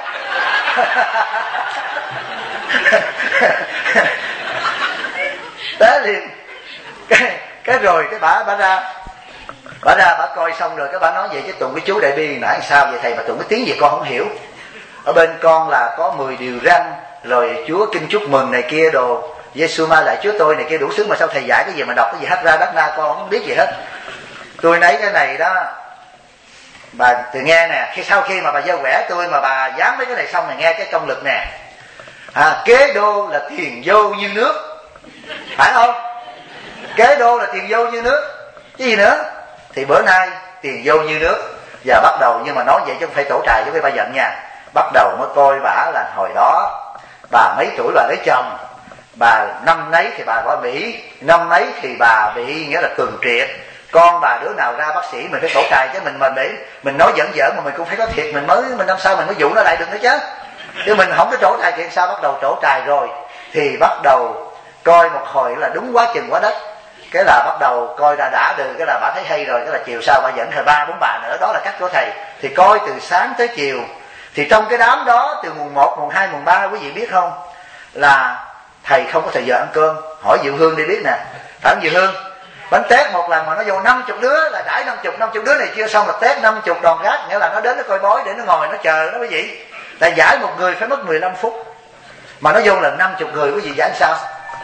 Té liền. Cái rồi cái bả ra bả coi xong rồi cái bả nói vậy chứ tụng cái chú Đại Bi nãy sao vậy thầy, mà tụng cái tiếng gì con không hiểu. Ở bên con là có 10 điều răn, rồi Chúa kinh chúc mừng này kia đồ, Giê-xu ma lại Chúa tôi này kia đủ thứ, mà sao thầy giải cái gì mà đọc cái gì hết ra đất na, con không biết gì hết. Tôi lấy cái này đó bà từ nghe nè, sau khi mà bà gieo quẻ tôi mà bà dán mấy cái này xong này, nghe cái công lực nè. Kế đô là tiền vô như nước, phải không? Kế đô là tiền vô như nước, cái gì nữa? Thì bữa nay tiền vô như nước. Giờ bắt đầu, nhưng mà nói vậy chứ không phải tổ trài chứ phải bà giận nha. bắt đầu mới coi bả là hồi đó bà mấy tuổi bà lấy chồng, bà năm nấy thì bà qua Mỹ, năm nấy thì bà bị nghĩa là cường triệt, con bà đứa nào ra bác sĩ mình phải trổ tài chứ mình nói giỡn giỡn mà mình cũng phải có thiệt, mình năm sau mình mới dụ nó lại được nữa chứ mình không có trổ tài thì sao? Bắt đầu trổ tài rồi thì bắt đầu coi một hồi là đúng quá chừng quá đất, cái là bắt đầu coi đã được, cái là bà thấy hay rồi, cái là chiều sau bà dẫn thời 3-4 bà nữa, đó là cách của thầy. Thì coi từ sáng tới chiều, thì trong cái đám đó từ mùng 1, mùng 2, mùng 3 quý vị biết không, là thầy không có thời giờ ăn cơm. Hỏi Diệu Hương đi biết nè, phải không Diệu Hương? Bánh tét một lần mà nó vô 50 đứa, là đãi 50 đứa này chưa xong là tét 50 đòn gác, nghĩa là nó đến nó coi bói để nó ngồi nó chờ đó quý vị. Là giải một người phải mất 15 phút, mà nó vô lần 50 người quý vị giải sao?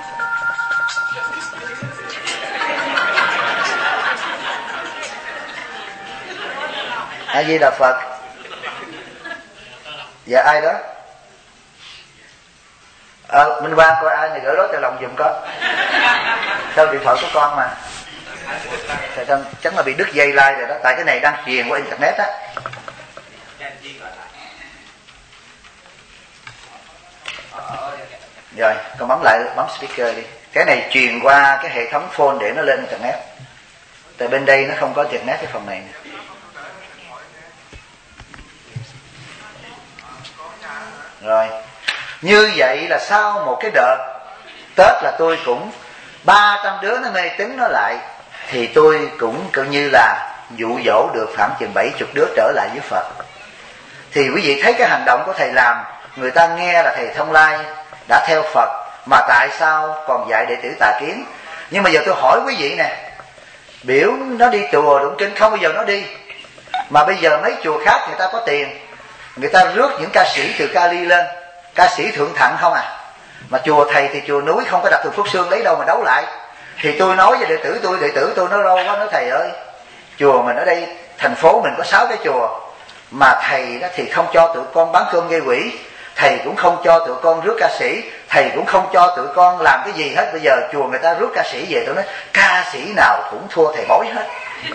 A Di Đà Phật. Dạ ai đó? Minh Quang coi ai này gửi đó cho lòng giùm có. Sao điện thoại của con mà thầy chắc là bị đứt dây like rồi đó, tại cái này đang truyền qua internet á. Rồi con bấm speaker đi, cái này truyền qua cái hệ thống phone để nó lên internet, tại bên đây nó không có internet cái phần này nè. Rồi như vậy là sau một cái đợt Tết là tôi cũng 300 đứa nó mê tín nó lại, thì tôi cũng coi như là dụ dỗ được khoảng chừng 70 đứa trở lại với Phật. Thì quý vị thấy cái hành động của thầy làm, người ta nghe là thầy Thông Lai đã theo Phật, mà tại sao còn dạy đệ tử tà kiến? Nhưng mà giờ tôi hỏi quý vị nè, biểu nó đi chùa đụng kinh không bao giờ nó đi, mà bây giờ mấy chùa khác người ta có tiền, người ta rước những ca sĩ từ Cali lên, ca sĩ thượng thặng không à, mà chùa thầy thì chùa núi không có đặt từ Phúc Xương lấy đâu mà đấu lại. Thì tôi nói với đệ tử tôi nó lâu quá, nói thầy ơi, chùa mình ở đây thành phố mình có 6 cái chùa, mà thầy đó thì không cho tụi con bán cơm gây quỹ, thầy cũng không cho tụi con rước ca sĩ, thầy cũng không cho tụi con làm cái gì hết. Bây giờ chùa người ta rước ca sĩ về, tôi nói ca sĩ nào cũng thua thầy bói hết.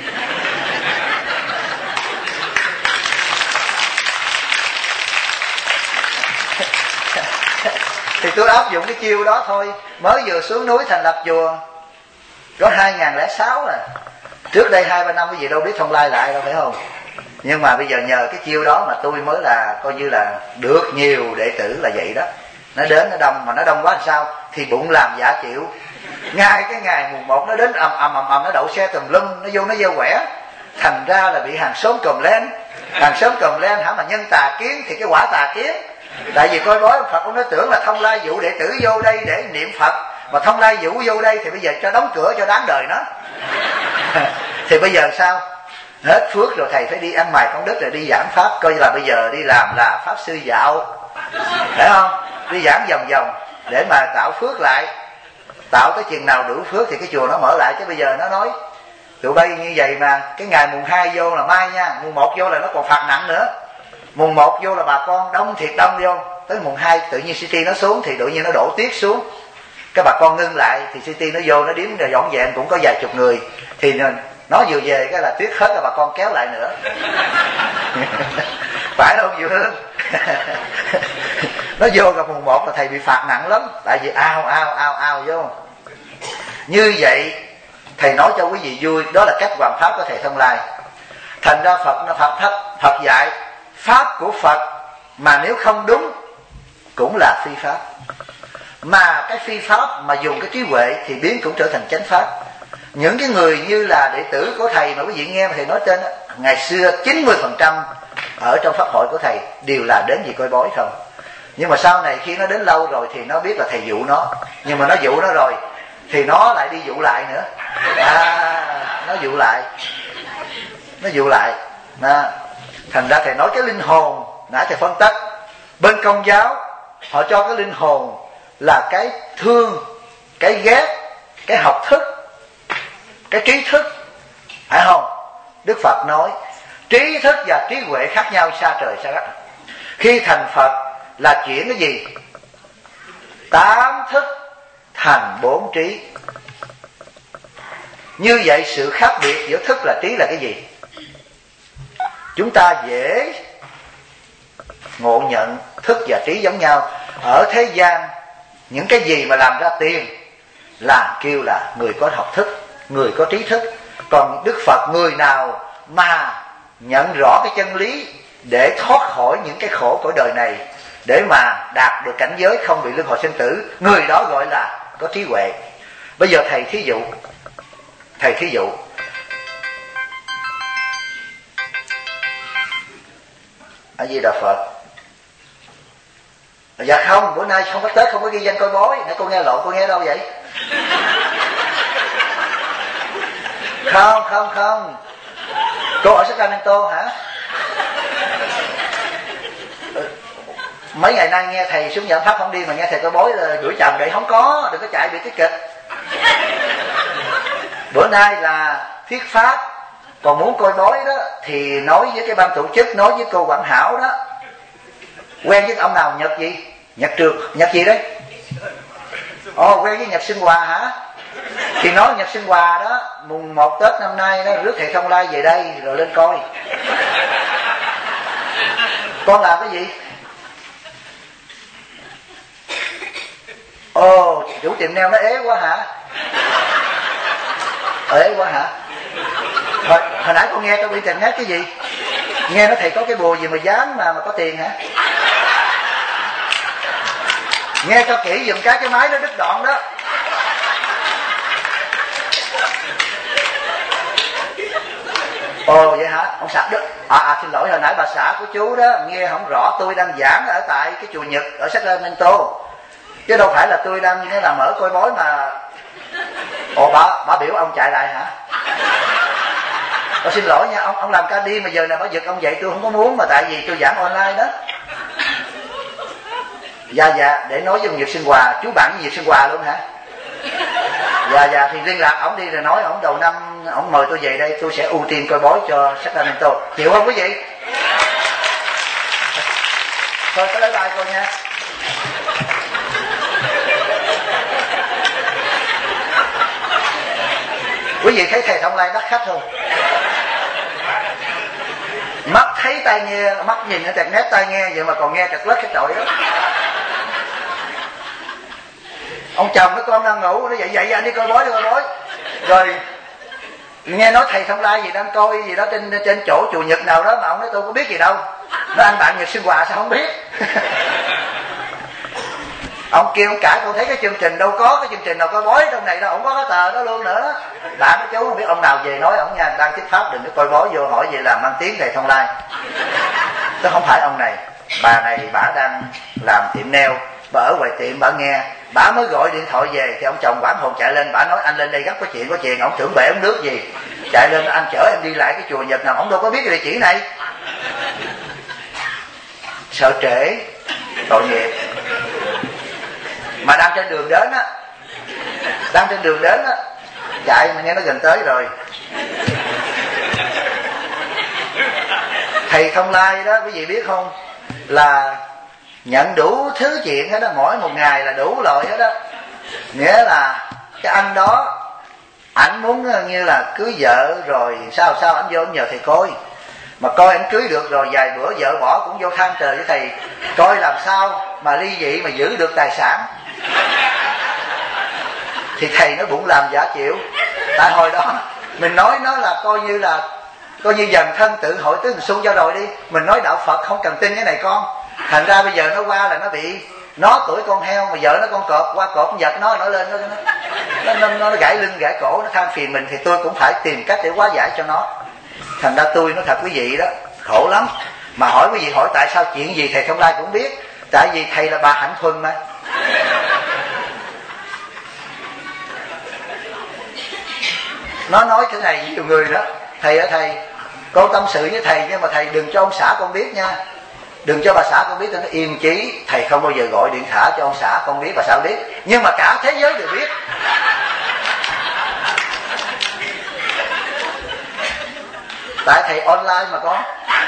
Thì tôi áp dụng cái chiêu đó thôi. Mới vừa xuống núi thành lập chùa có 2006 à, trước đây 2-3 năm cái gì đâu biết Thông Lai lại đâu, phải không? Nhưng mà bây giờ nhờ cái chiêu đó mà tôi mới là coi như là được nhiều đệ tử là vậy đó. Nó đến nó đông, mà nó đông quá làm sao? Thì bụng làm giả chịu. Ngay cái ngày mùng 1 nó đến ầm nó đậu xe tùm lum, nó vô nó gieo quẻ, thành ra là bị hàng xóm còm lên. Hàng xóm còm lên hả, mà nhân tà kiến thì cái quả tà kiến. Tại vì coi bói Phật ông nó tưởng là Thông Lai dụ đệ tử vô đây để niệm Phật, mà Thông Lai dụ vô đây thì bây giờ cho đóng cửa cho đáng đời nó. Thì bây giờ sao? Hết phước rồi thầy phải đi ăn mày con đất rồi đi giảng pháp, coi như là bây giờ đi làm là pháp sư dạo, phải không? Đi giảng vòng vòng để mà tạo phước lại, tạo tới chừng nào đủ phước thì cái chùa nó mở lại. Chứ bây giờ nó nói tụi bay như vậy mà cái ngày mùng 2 vô là mai nha, mùng 1 vô là nó còn phạt nặng nữa. Mùng 1 vô là bà con đông thiệt đông vô, tới mùng 2 tự nhiên City nó xuống thì tự nhiên nó đổ tuyết xuống, cái bà con ngưng lại thì City nó vô nó điếm rồi dọn dẹp cũng có vài chục người, thì nó vừa về cái là tuyết hết rồi bà con kéo lại nữa. Phải không Diệu Hương? Nó vô gặp mùng 1 là thầy bị phạt nặng lắm, tại vì ao vô. Như vậy thầy nói cho quý vị vui, đó là cách hoàn pháp của thầy Thông Lai. Thành ra Phật dạy pháp của Phật mà nếu không đúng cũng là phi pháp, mà cái phi pháp mà dùng cái trí huệ thì biến cũng trở thành chánh pháp. Những cái người như là đệ tử của thầy mà quý vị nghe mà thầy nói trên đó, ngày xưa 90% ở trong pháp hội của thầy đều là đến vì coi bói không. Nhưng mà sau này khi nó đến lâu rồi thì nó biết là thầy dụ nó, nhưng mà nó dụ nó rồi thì nó lại đi dụ lại nữa. Nó dụ lại thành ra thầy nói cái linh hồn, nãy thầy phân tích bên Công giáo họ cho cái linh hồn là cái thương, cái ghét, cái học thức, cái trí thức, phải không? Đức Phật nói trí thức và trí huệ khác nhau xa trời xa đất. Khi thành Phật là chuyển cái gì? 8 thức thành 4 trí. Như vậy sự khác biệt giữa thức là trí là cái gì? Chúng ta dễ ngộ nhận thức và trí giống nhau. Ở thế gian những cái gì mà làm ra tiền là kêu là người có học thức, người có trí thức. Còn Đức Phật, người nào mà nhận rõ cái chân lý để thoát khỏi những cái khổ cõi đời này, để mà đạt được cảnh giới không bị luân hồi sinh tử, người đó gọi là có trí huệ. Bây giờ thầy thí dụ A Di Đà Phật. Dạ không, bữa nay không có Tết, không có ghi danh coi bói. Nãy cô nghe lộn, cô nghe đâu vậy? Không. Cô ở Sacramento hả? Mấy ngày nay nghe thầy xuống giảng pháp không đi, mà nghe thầy coi bói là đuổi chồng vậy. Không có, đừng có chạy bị cái kịch. Bữa nay là thuyết pháp. Còn muốn coi bói đó thì nói với cái ban tổ chức, nói với cô Quảng Hảo đó. Quen với ông nào? Nhật gì? Nhật gì đấy? Quen với Nhật Sinh Hòa hả? Thì nói Nhật Sinh Hòa đó, mùng 1 Tết năm nay đó, rước thầy Thông Lai về đây rồi lên coi. Con làm cái gì? Chủ tiệm nail nó ế quá hả? Ế quá hả? Hồi nãy con nghe trong internet cái gì? Nghe nói thầy có cái bùa gì mà dán mà có tiền hả? Nghe cho kỹ dùm cái máy đó đứt đoạn đó. Vậy hả? Ông xã đó. Xin lỗi, hồi nãy bà xã của chú đó nghe không rõ, tôi đang giảng ở tại cái chùa Nhật ở Sacramento, chứ đâu phải là tôi đang là mở coi bói mà. Bà biểu ông chạy lại hả? Xin lỗi nha, ông làm ca đi mà giờ này bà giật ông dậy tôi không có muốn, mà tại vì tôi giảng online đó. Dạ, để nói với ông Diệp Sinh Hòa. Chú bạn với Diệp Sinh Hòa luôn hả? Dạ, thì liên lạc ổng đi rồi nói ổng đầu năm ổng mời tôi về đây, tôi sẽ ưu tiên coi bói cho Sacramento. Chịu không quý vị? Thôi tới lấy tay cô nha. Quý vị thấy thầy Thông Lai đắt khách không? Mắt thấy tai nghe, mắt nhìn ở internet tai nghe vậy mà còn nghe cật lất cái trội đó. Ông chồng với con đang ngủ, nó dậy anh đi coi bói, rồi nghe nói thầy Thông Lai gì đang coi gì đó trên chỗ chùa Nhật nào đó, mà ông nói tôi có biết gì đâu. Nói anh bạn Nhật Sinh Hòa sao không biết. Ông kêu ông cả, con thấy cái chương trình đâu có cái chương trình nào coi bói trong này đâu, ông có cái tờ đó luôn nữa. Bạn với chú không biết ông nào về nói ông nha, đang thuyết pháp đừng có coi bói vô hỏi gì là mang tiếng thầy Thông Lai. Tôi không phải ông này, bà này bả đang làm tiệm nail, bà ở ngoài tiệm bả nghe, bả mới gọi điện thoại về thì ông chồng quảng hồn chạy lên, bả nói anh lên đây gấp có chuyện, ông tưởng bể ống nước gì, chạy lên anh chở em đi lại cái chùa Nhật nào, ông đâu có biết cái địa chỉ này. Sợ trễ, tội nghiệp. Mà đang trên đường đến á, chạy mà nghe nó gần tới rồi. Thầy Thông Lai đó quý vị biết không, là nhận đủ thứ chuyện hết đó, mỗi một ngày là đủ loại hết đó. Nghĩa là cái anh đó ảnh muốn như là cưới vợ rồi sao ảnh vô ảnh nhờ thầy coi, mà coi ảnh cưới được rồi vài bữa vợ bỏ cũng vô than trời với thầy, coi làm sao mà ly dị mà giữ được tài sản. Thì thầy nó bụng làm giả chịu. Tại hồi đó mình nói nó là coi như dần thân tự hội tứ xuân cho rồi đi, mình nói đạo Phật không cần tin cái này con. Thành ra bây giờ nó qua là nó bị, nó tuổi con heo mà vợ nó con cọp, qua cọp con vật nó lên nó gãy lưng gãy cổ, nó than phiền mình, thì tôi cũng phải tìm cách để hóa giải cho nó. Thành ra tôi nói thật quý vị đó, khổ lắm. Mà hỏi quý vị hỏi tại sao chuyện gì thầy Thông Lai cũng biết, tại vì thầy là bà Hạnh Thuần mà. Nó nói cái này nhiều người đó, thầy con tâm sự với thầy, nhưng mà thầy đừng cho ông xã con biết nha, đừng cho bà xã con biết. Nó yên chí, thầy không bao giờ gọi điện thả cho ông xã con biết, bà xã biết, nhưng mà cả thế giới đều biết. Tại thầy online mà con.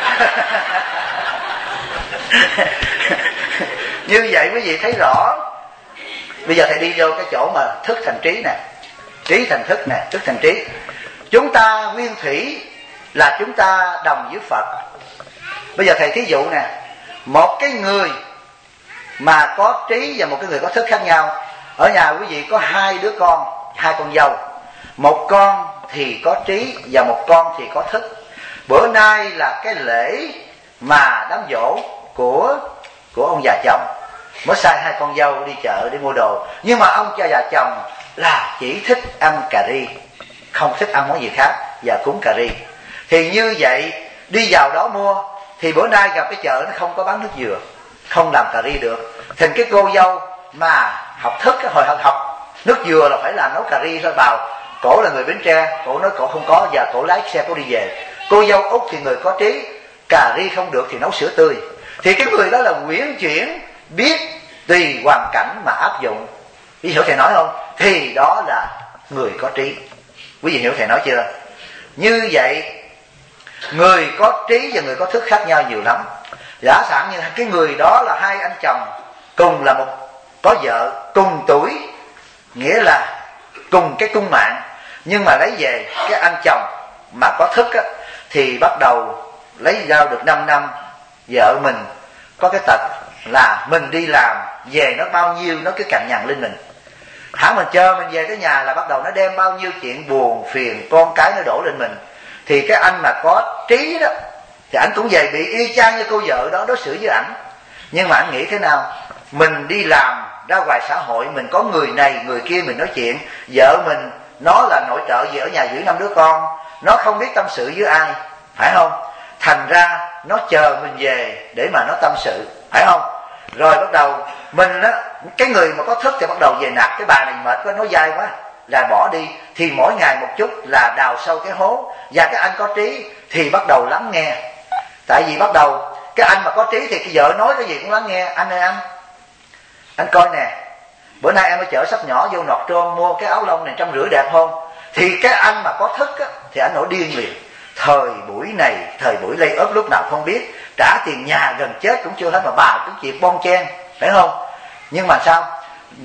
Như vậy quý vị thấy rõ. Bây giờ thầy đi vô cái chỗ mà thức thành trí nè, trí thành thức nè, thức thành trí. Chúng ta nguyên thủy là chúng ta đồng với Phật. Bây giờ thầy thí dụ nè, Một cái người mà có trí và một cái người có thức khác nhau. Ở nhà quý vị có hai đứa con, hai con dâu. Một con thì có trí và một con thì có thức. Bữa nay là cái lễ mà đám giỗ của ông già chồng, mới sai hai con dâu đi chợ đi mua đồ. Nhưng mà ông cha già chồng là chỉ thích ăn cà ri, không thích ăn món gì khác, và cúng cà ri. Thì như vậy đi vào đó mua, thì bữa nay gặp cái chợ nó không có bán nước dừa, không làm cà ri được. Thành cái cô dâu mà học thức, hồi học nước dừa là phải làm nấu cà ri thôi vào. Cổ là người Bến Tre, cổ nói cổ không có, và cổ lái xe cổ đi về. Cô dâu Út thì người có trí, cà ri không được thì nấu sữa tươi. Thì cái người đó là uyển chuyển, biết tùy hoàn cảnh mà áp dụng. Quý vị hiểu thầy nói không? Thì đó là người có trí. Quý vị hiểu thầy nói chưa? Như vậy người có trí và người có thức khác nhau nhiều lắm. Giả sử như cái người đó là hai anh chồng cùng là một có vợ, cùng tuổi, nghĩa là cùng cái cung mạng, nhưng mà lấy về cái anh chồng mà có thức á, thì bắt đầu lấy giao được 5 năm, vợ mình có cái tật là mình đi làm về nó bao nhiêu nó cứ cằn nhằn lên mình. Hả mình chờ mình về tới nhà là bắt đầu nó đem bao nhiêu chuyện buồn phiền con cái nó đổ lên mình. Thì cái anh mà có trí đó thì anh cũng về bị y chang như cô vợ đó đối xử với ảnh. Nhưng mà anh nghĩ thế nào? Mình đi làm ra ngoài xã hội, mình có người này người kia mình nói chuyện. Vợ mình nó là nội trợ về ở nhà giữ 5 đứa con, nó không biết tâm sự với ai, phải không? Thành ra nó chờ mình về để mà nó tâm sự, phải không? Rồi bắt đầu mình á, cái người mà có thức thì bắt đầu về nạt cái bà này mệt quá, nói dai quá là bỏ đi. Thì mỗi ngày một chút là đào sâu cái hố. Và cái anh có trí thì bắt đầu lắng nghe. Tại vì bắt đầu cái anh mà có trí thì cái vợ nói cái gì cũng lắng nghe. Anh ơi anh coi nè, bữa nay em ở chợ sắp nhỏ vô Nọt Trôn mua cái áo lông này 150 đẹp không? Thì cái anh mà có thức á, thì anh nổi điên liền. Thời buổi này, thời buổi lay ốp lúc nào không biết, trả tiền nhà gần chết cũng chưa hết mà bà cứ chuyện bon chen, phải không? Nhưng mà sao?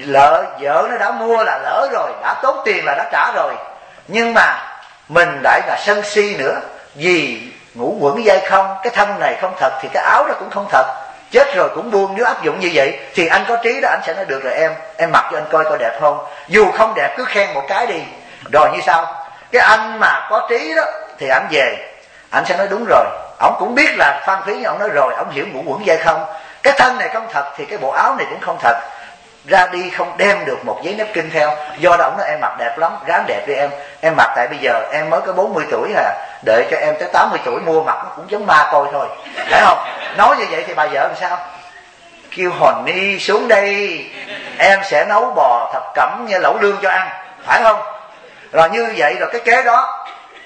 Vợ nó đã mua là lỡ rồi, đã tốn tiền là đã trả rồi. Nhưng mà mình lại là sân si nữa. Vì ngủ quẩn dây không, cái thân này không thật thì cái áo đó cũng không thật. Chết rồi cũng buông. Nếu áp dụng như vậy thì anh có trí đó, anh sẽ nói được rồi em mặc cho anh coi đẹp không? Dù không đẹp cứ khen một cái đi. Rồi như sao? Cái anh mà có trí đó thì anh về, anh sẽ nói đúng rồi. Ông cũng biết là phan phí, nhưng ông nói rồi, ông hiểu ngủ quẩn dây không. Cái thân này không thật thì cái bộ áo này cũng không thật. Ra đi không đem được một giấy nếp kinh theo. Do đó ông nói em mặc đẹp lắm, ráng đẹp đi em mặc, tại bây giờ em mới có 40 tuổi à, đợi cho em tới 80 tuổi mua mặc nó cũng giống ma coi thôi, phải không? Nói như vậy thì bà vợ làm sao? Kêu hòn ni xuống đây, em sẽ nấu bò thập cẩm như lẩu lương cho ăn, phải không? Rồi như vậy rồi cái kế đó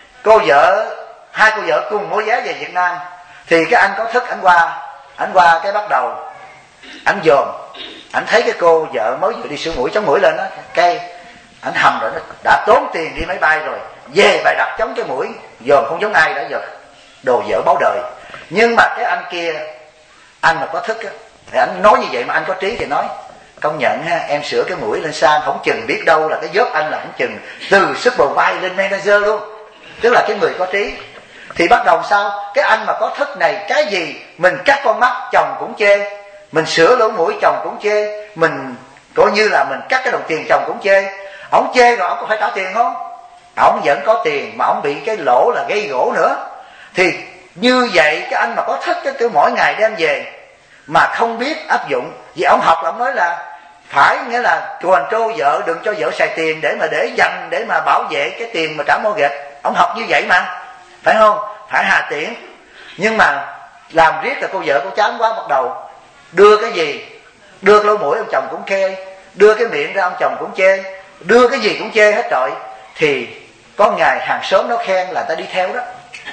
hai cô vợ cùng mua vé về Việt Nam. Thì cái anh có thức anh qua cái bắt đầu anh dòm, anh thấy cái cô vợ mới vừa đi sửa mũi, chống mũi lên đó, cây anh hầm rồi, nó đã tốn tiền đi máy bay rồi, về bài đặt chống cái mũi, dòm không giống ai đã giờ đồ vợ báo đời. Nhưng mà cái anh kia, anh mà có thức á, thì anh nói như vậy mà anh có trí thì nói công nhận ha, em sửa cái mũi lên sang không chừng biết đâu là cái vớt anh là không chừng từ sức bầu vai lên manager luôn. Tức là cái người có trí. Thì bắt đầu sao? Cái anh mà có thức này, cái gì mình cắt con mắt chồng cũng chê, mình sửa lỗ mũi chồng cũng chê, mình coi như là mình cắt cái đồng tiền chồng cũng chê. Ông chê rồi ông có phải trả tiền không? Ông vẫn có tiền mà ông bị cái lỗ là gây gỗ nữa. Thì như vậy cái anh mà có thức cái kiểu mỗi ngày đem về mà không biết áp dụng. Vì ông học là ông nói là phải, nghĩa là control vợ, đừng cho vợ xài tiền để mà để dành, để mà bảo vệ cái tiền mà trả mortgage. Ông học như vậy mà, phải không? Phải hà tiễn. Nhưng mà làm riết là cô vợ cô chán quá, bắt đầu đưa cái gì, đưa cái lỗ mũi ông chồng cũng chê, đưa cái miệng ra ông chồng cũng chê, đưa cái gì cũng chê hết trọi. Thì có ngày hàng xóm nó khen là ta đi theo đó.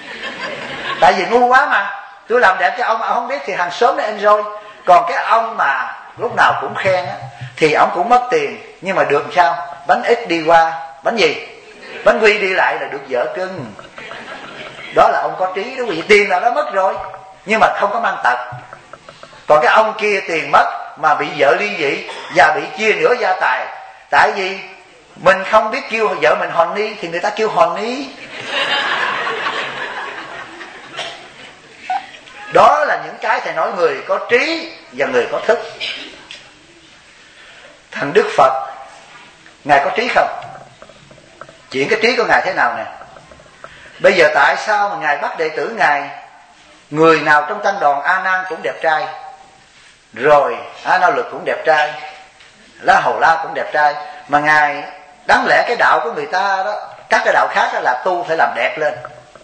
Tại vì ngu quá mà, tôi làm đẹp cho ông mà ông không biết thì hàng xóm nó enjoy. Còn cái ông mà lúc nào cũng khen á, thì ông cũng mất tiền. Nhưng mà được làm sao? Bánh ít đi qua, bánh gì? Bánh quy đi lại là được vợ cưng. Đó là ông có trí đó, vì tiền là nó mất rồi, nhưng mà không có mang tật. Còn cái ông kia tiền mất mà bị vợ ly dị và bị chia nửa gia tài. Tại vì mình không biết kêu vợ mình hòn ni thì người ta kêu hòn ni. Đó là những cái thầy nói người có trí và người có thức. Thằng Đức Phật, Ngài có trí không? Chuyện cái trí của Ngài thế nào nè? Bây giờ tại sao mà Ngài bắt đệ tử Ngài, người nào trong tăng đoàn A Nan cũng đẹp trai, rồi A Na Lực cũng đẹp trai, La Hầu La cũng đẹp trai, mà Ngài đáng lẽ cái đạo của người ta đó, các cái đạo khác đó là tu phải làm đẹp lên,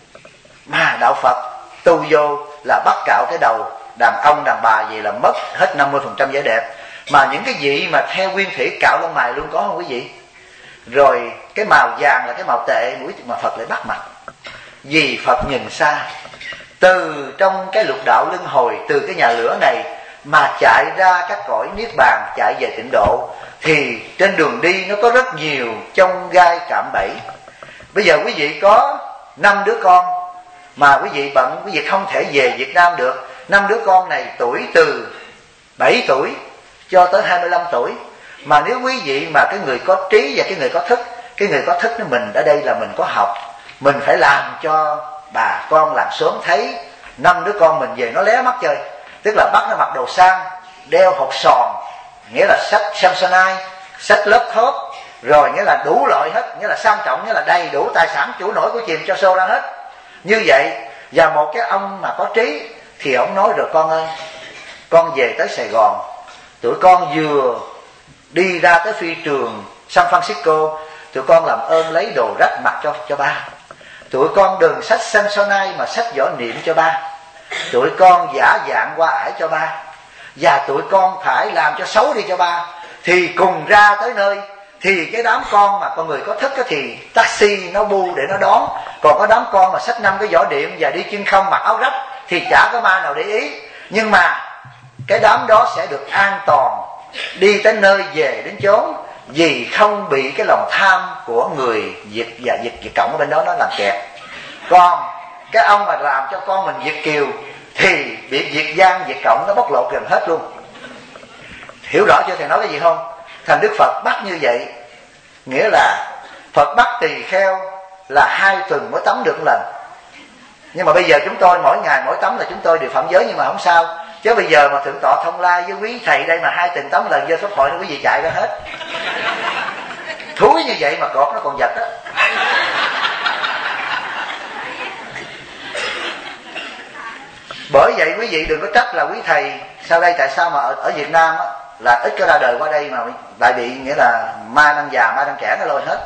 mà đạo Phật tu vô là bắt cạo cái đầu, đàn ông đàn bà gì là mất hết 50% vẻ đẹp. Mà những cái vị mà theo nguyên thủy cạo lông mày luôn có không quý vị? Rồi cái màu vàng là cái màu tệ, mũi mà Phật lại bắt mặt. Vì Phật nhìn xa, từ trong cái lục đạo luân hồi, từ cái nhà lửa này mà chạy ra các cõi niết bàn, chạy về tịnh độ, thì trên đường đi nó có rất nhiều chông gai cạm bẫy. Bây giờ quý vị có 5 đứa con mà quý vị bận, quý vị không thể về Việt Nam được. 5 đứa con này tuổi từ 7 tuổi cho tới 25 tuổi. Mà nếu quý vị mà cái người có trí và cái người có thức, cái người có thức nó mình ở đây là mình có học, mình phải làm cho bà con làng xóm thấy 5 đứa con mình về nó lé mắt chơi. Tức là bắt nó mặc đồ sang, đeo hột sòn, nghĩa là sách Samsonite, sách laptop, rồi nghĩa là đủ loại hết, nghĩa là sang trọng, nghĩa là đầy đủ tài sản chủ nổi của chìm cho show ra hết. Như vậy, và một cái ông mà có trí thì ông nói rồi, con ơi, con về tới Sài Gòn, tụi con vừa đi ra tới phi trường San Francisco, tụi con làm ơn lấy đồ rách mặc cho ba. Tụi con đừng xách Samsonite mà xách võ niệm cho ba. Tụi con giả dạng qua ải cho ba, và tụi con phải làm cho xấu đi cho ba. Thì cùng ra tới nơi, thì cái đám con mà con người có thức thì taxi nó bu để nó đón. Còn có đám con mà xách 5 cái võ niệm và đi chân không mặc áo rách thì chả có ma nào để ý. Nhưng mà cái đám đó sẽ được an toàn đi tới nơi về đến chốn, vì không bị cái lòng tham của người Việt và Việt Cộng ở bên đó nó làm kẹt. Còn cái ông mà làm cho con mình Việt kiều thì bị Việt Giang, Việt Cộng nó bóc lột gần hết luôn. Hiểu rõ chưa thầy nói cái gì không? Thành Đức Phật bắt như vậy, nghĩa là Phật bắt tỳ kheo là 2 tuần mới tắm được một lần. Nhưng mà bây giờ chúng tôi mỗi ngày mỗi tắm là chúng tôi đều phạm giới, nhưng mà không sao. Chứ bây giờ mà Thượng tọa Thông Lai với quý thầy đây mà 2 tuần tắm một lần vô pháp hội nó quý vị chạy ra hết. Thúi như vậy mà cọp nó còn giật đó. Bởi vậy quý vị đừng có trách là quý thầy sau đây tại sao mà ở Việt Nam á, là ít có ra đời qua đây mà lại bị nghĩa là ma đang già ma đang trẻ nó lôi hết.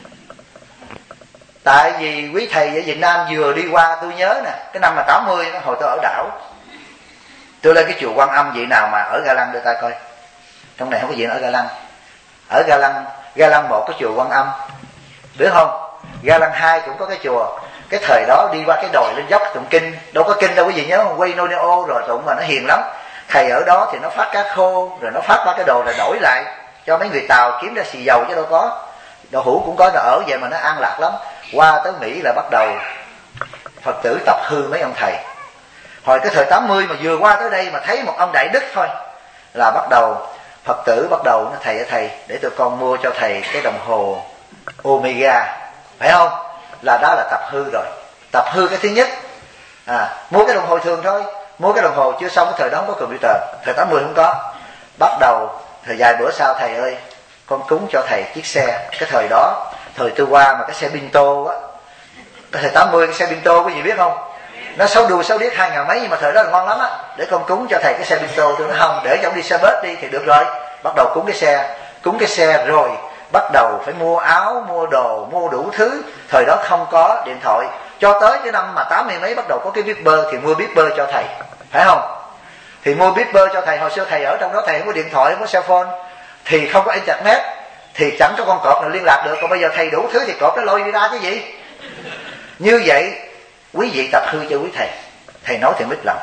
Tại vì quý thầy ở Việt Nam vừa đi qua, tôi nhớ nè, cái năm mà 80 hồi tôi ở đảo, tôi lên cái chùa Quan Âm. Vị nào mà ở Ga Lăng đưa tay coi, trong này không có gì ở Ga Lăng. Ở Ga Lăng 1 có chùa Quan Âm, biết không? Ga Lăng 2 cũng có cái chùa. Cái thời đó đi qua cái đồi lên dốc tụng kinh, đâu có kinh đâu quý vị nhớ không? Quay nô rồi tụng mà nó hiền lắm. Thầy ở đó thì nó phát cá khô, rồi nó phát ba cái đồ rồi đổi lại cho mấy người Tàu kiếm ra xì dầu chứ đâu có. Đậu hũ cũng có, nó ở vậy mà nó an lạc lắm. Qua tới Mỹ là bắt đầu Phật tử tập hư mấy ông thầy. Hồi cái thời 80 mà vừa qua tới đây mà thấy một ông Đại Đức thôi là bắt đầu Phật tử bắt đầu nó thầy thầy để tụi con mua cho thầy cái đồng hồ Omega, phải không? Là đó là tập hư rồi. Tập hư cái thứ nhất, mua cái đồng hồ thường thôi, mua cái đồng hồ chưa xong. Cái thời đó không có computer, thời 80 không có. Bắt đầu thời vài bữa sau, thầy ơi con cúng cho thầy chiếc xe. Cái thời đó thời tôi qua mà cái xe Pinto á, cái thời 80 cái xe Pinto có gì biết không? Nó xấu đuôi xấu điếc 2.000 mấy, nhưng mà thời đó là ngon lắm á. Để con cúng cho thầy cái xe Pinto. Tôi nói không, để cho ông đi xe bus đi thì được rồi. Bắt đầu cúng cái xe rồi bắt đầu phải mua áo, mua đồ, mua đủ thứ. Thời đó không có điện thoại. Cho tới cái năm mà 80 mấy bắt đầu có cái Viber thì mua Viber cho thầy, phải không? Thì mua Viber cho thầy. Hồi xưa thầy ở trong đó thầy không có điện thoại, không có cell phone, thì không có internet, thì chẳng có con cọp nào liên lạc được. Còn bây giờ thầy đủ thứ thì cọp nó lôi đi ra chứ gì. Như vậy quý vị tập hư cho quý thầy. Thầy nói thì mít lòng.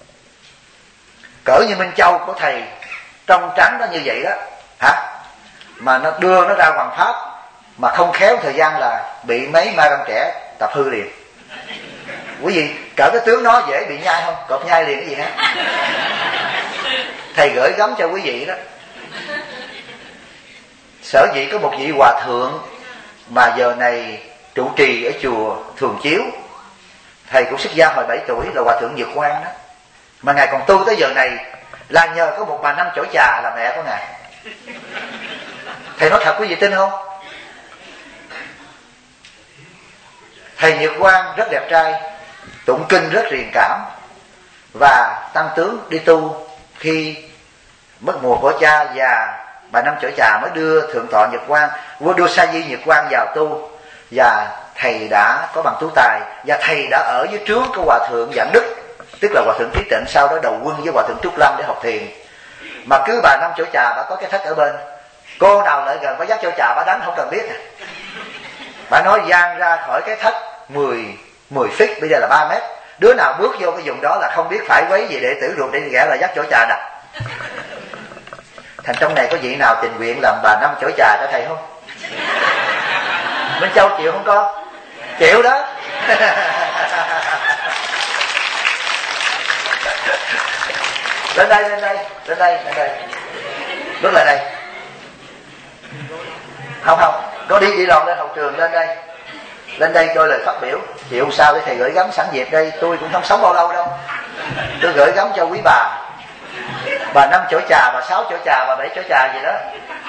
Cỡ như Minh Châu của thầy trong trắng đó như vậy đó hả, mà nó đưa nó ra Hoàng Pháp mà không khéo thời gian là bị mấy ma răng trẻ tập hư liền. Quý vị cỡ cái tướng nó dễ bị nhai không? Cọp nhai liền cái gì hết. Thầy gửi gắm cho quý vị đó. Sở dĩ có một vị hòa thượng mà giờ này trụ trì ở chùa Thường Chiếu, thầy cũng xuất gia hồi 7 tuổi, là hòa thượng Nhật Quang đó. Mà Ngài còn tu tới giờ này là nhờ có một bà năm chổi trà là mẹ của Ngài. Thầy nói thật quý vị tin không? Thầy Nhật Quang rất đẹp trai, tụng kinh rất truyền cảm, và tăng tướng đi tu khi mất mùa của cha, và bà năm chổi trà mới đưa thượng tọa Nhật Quang, đưa Sa Di Nhật Quang vào tu. Và thầy đã có bằng tú tài, và thầy đã ở dưới trướng của hòa thượng Giảng Đức, tức là hòa thượng Trí Tịnh, sau đó đầu quân với hòa thượng Trúc Lâm để học thiền. Mà cứ bà năm chổi trà bà có cái thất ở bên, cô nào lại gần bà dắt chổi trà bà đánh không cần biết. Bà nói giang ra khỏi cái thất 10 feet, bây giờ là 3 mét. Đứa nào bước vô cái vùng đó là không biết phải quấy gì đệ tử ruột để ghẻ là dắt chổi trà đặt. Thành trong này có vị nào tình nguyện làm bà năm chổi trà cho thầy không? Minh Châu chịu không con? Chịu đó. Lên đây. Bước lại đây. Không, có đi lòn lên hậu trường, lên đây cho lời phát biểu. Chịu sao để thầy gửi gắm sẵn dịp đây, tôi cũng không sống bao lâu đâu. Tôi gửi gắm cho quý bà năm chổi trà, bà 6 chổi trà, bà 7 chổi trà gì đó.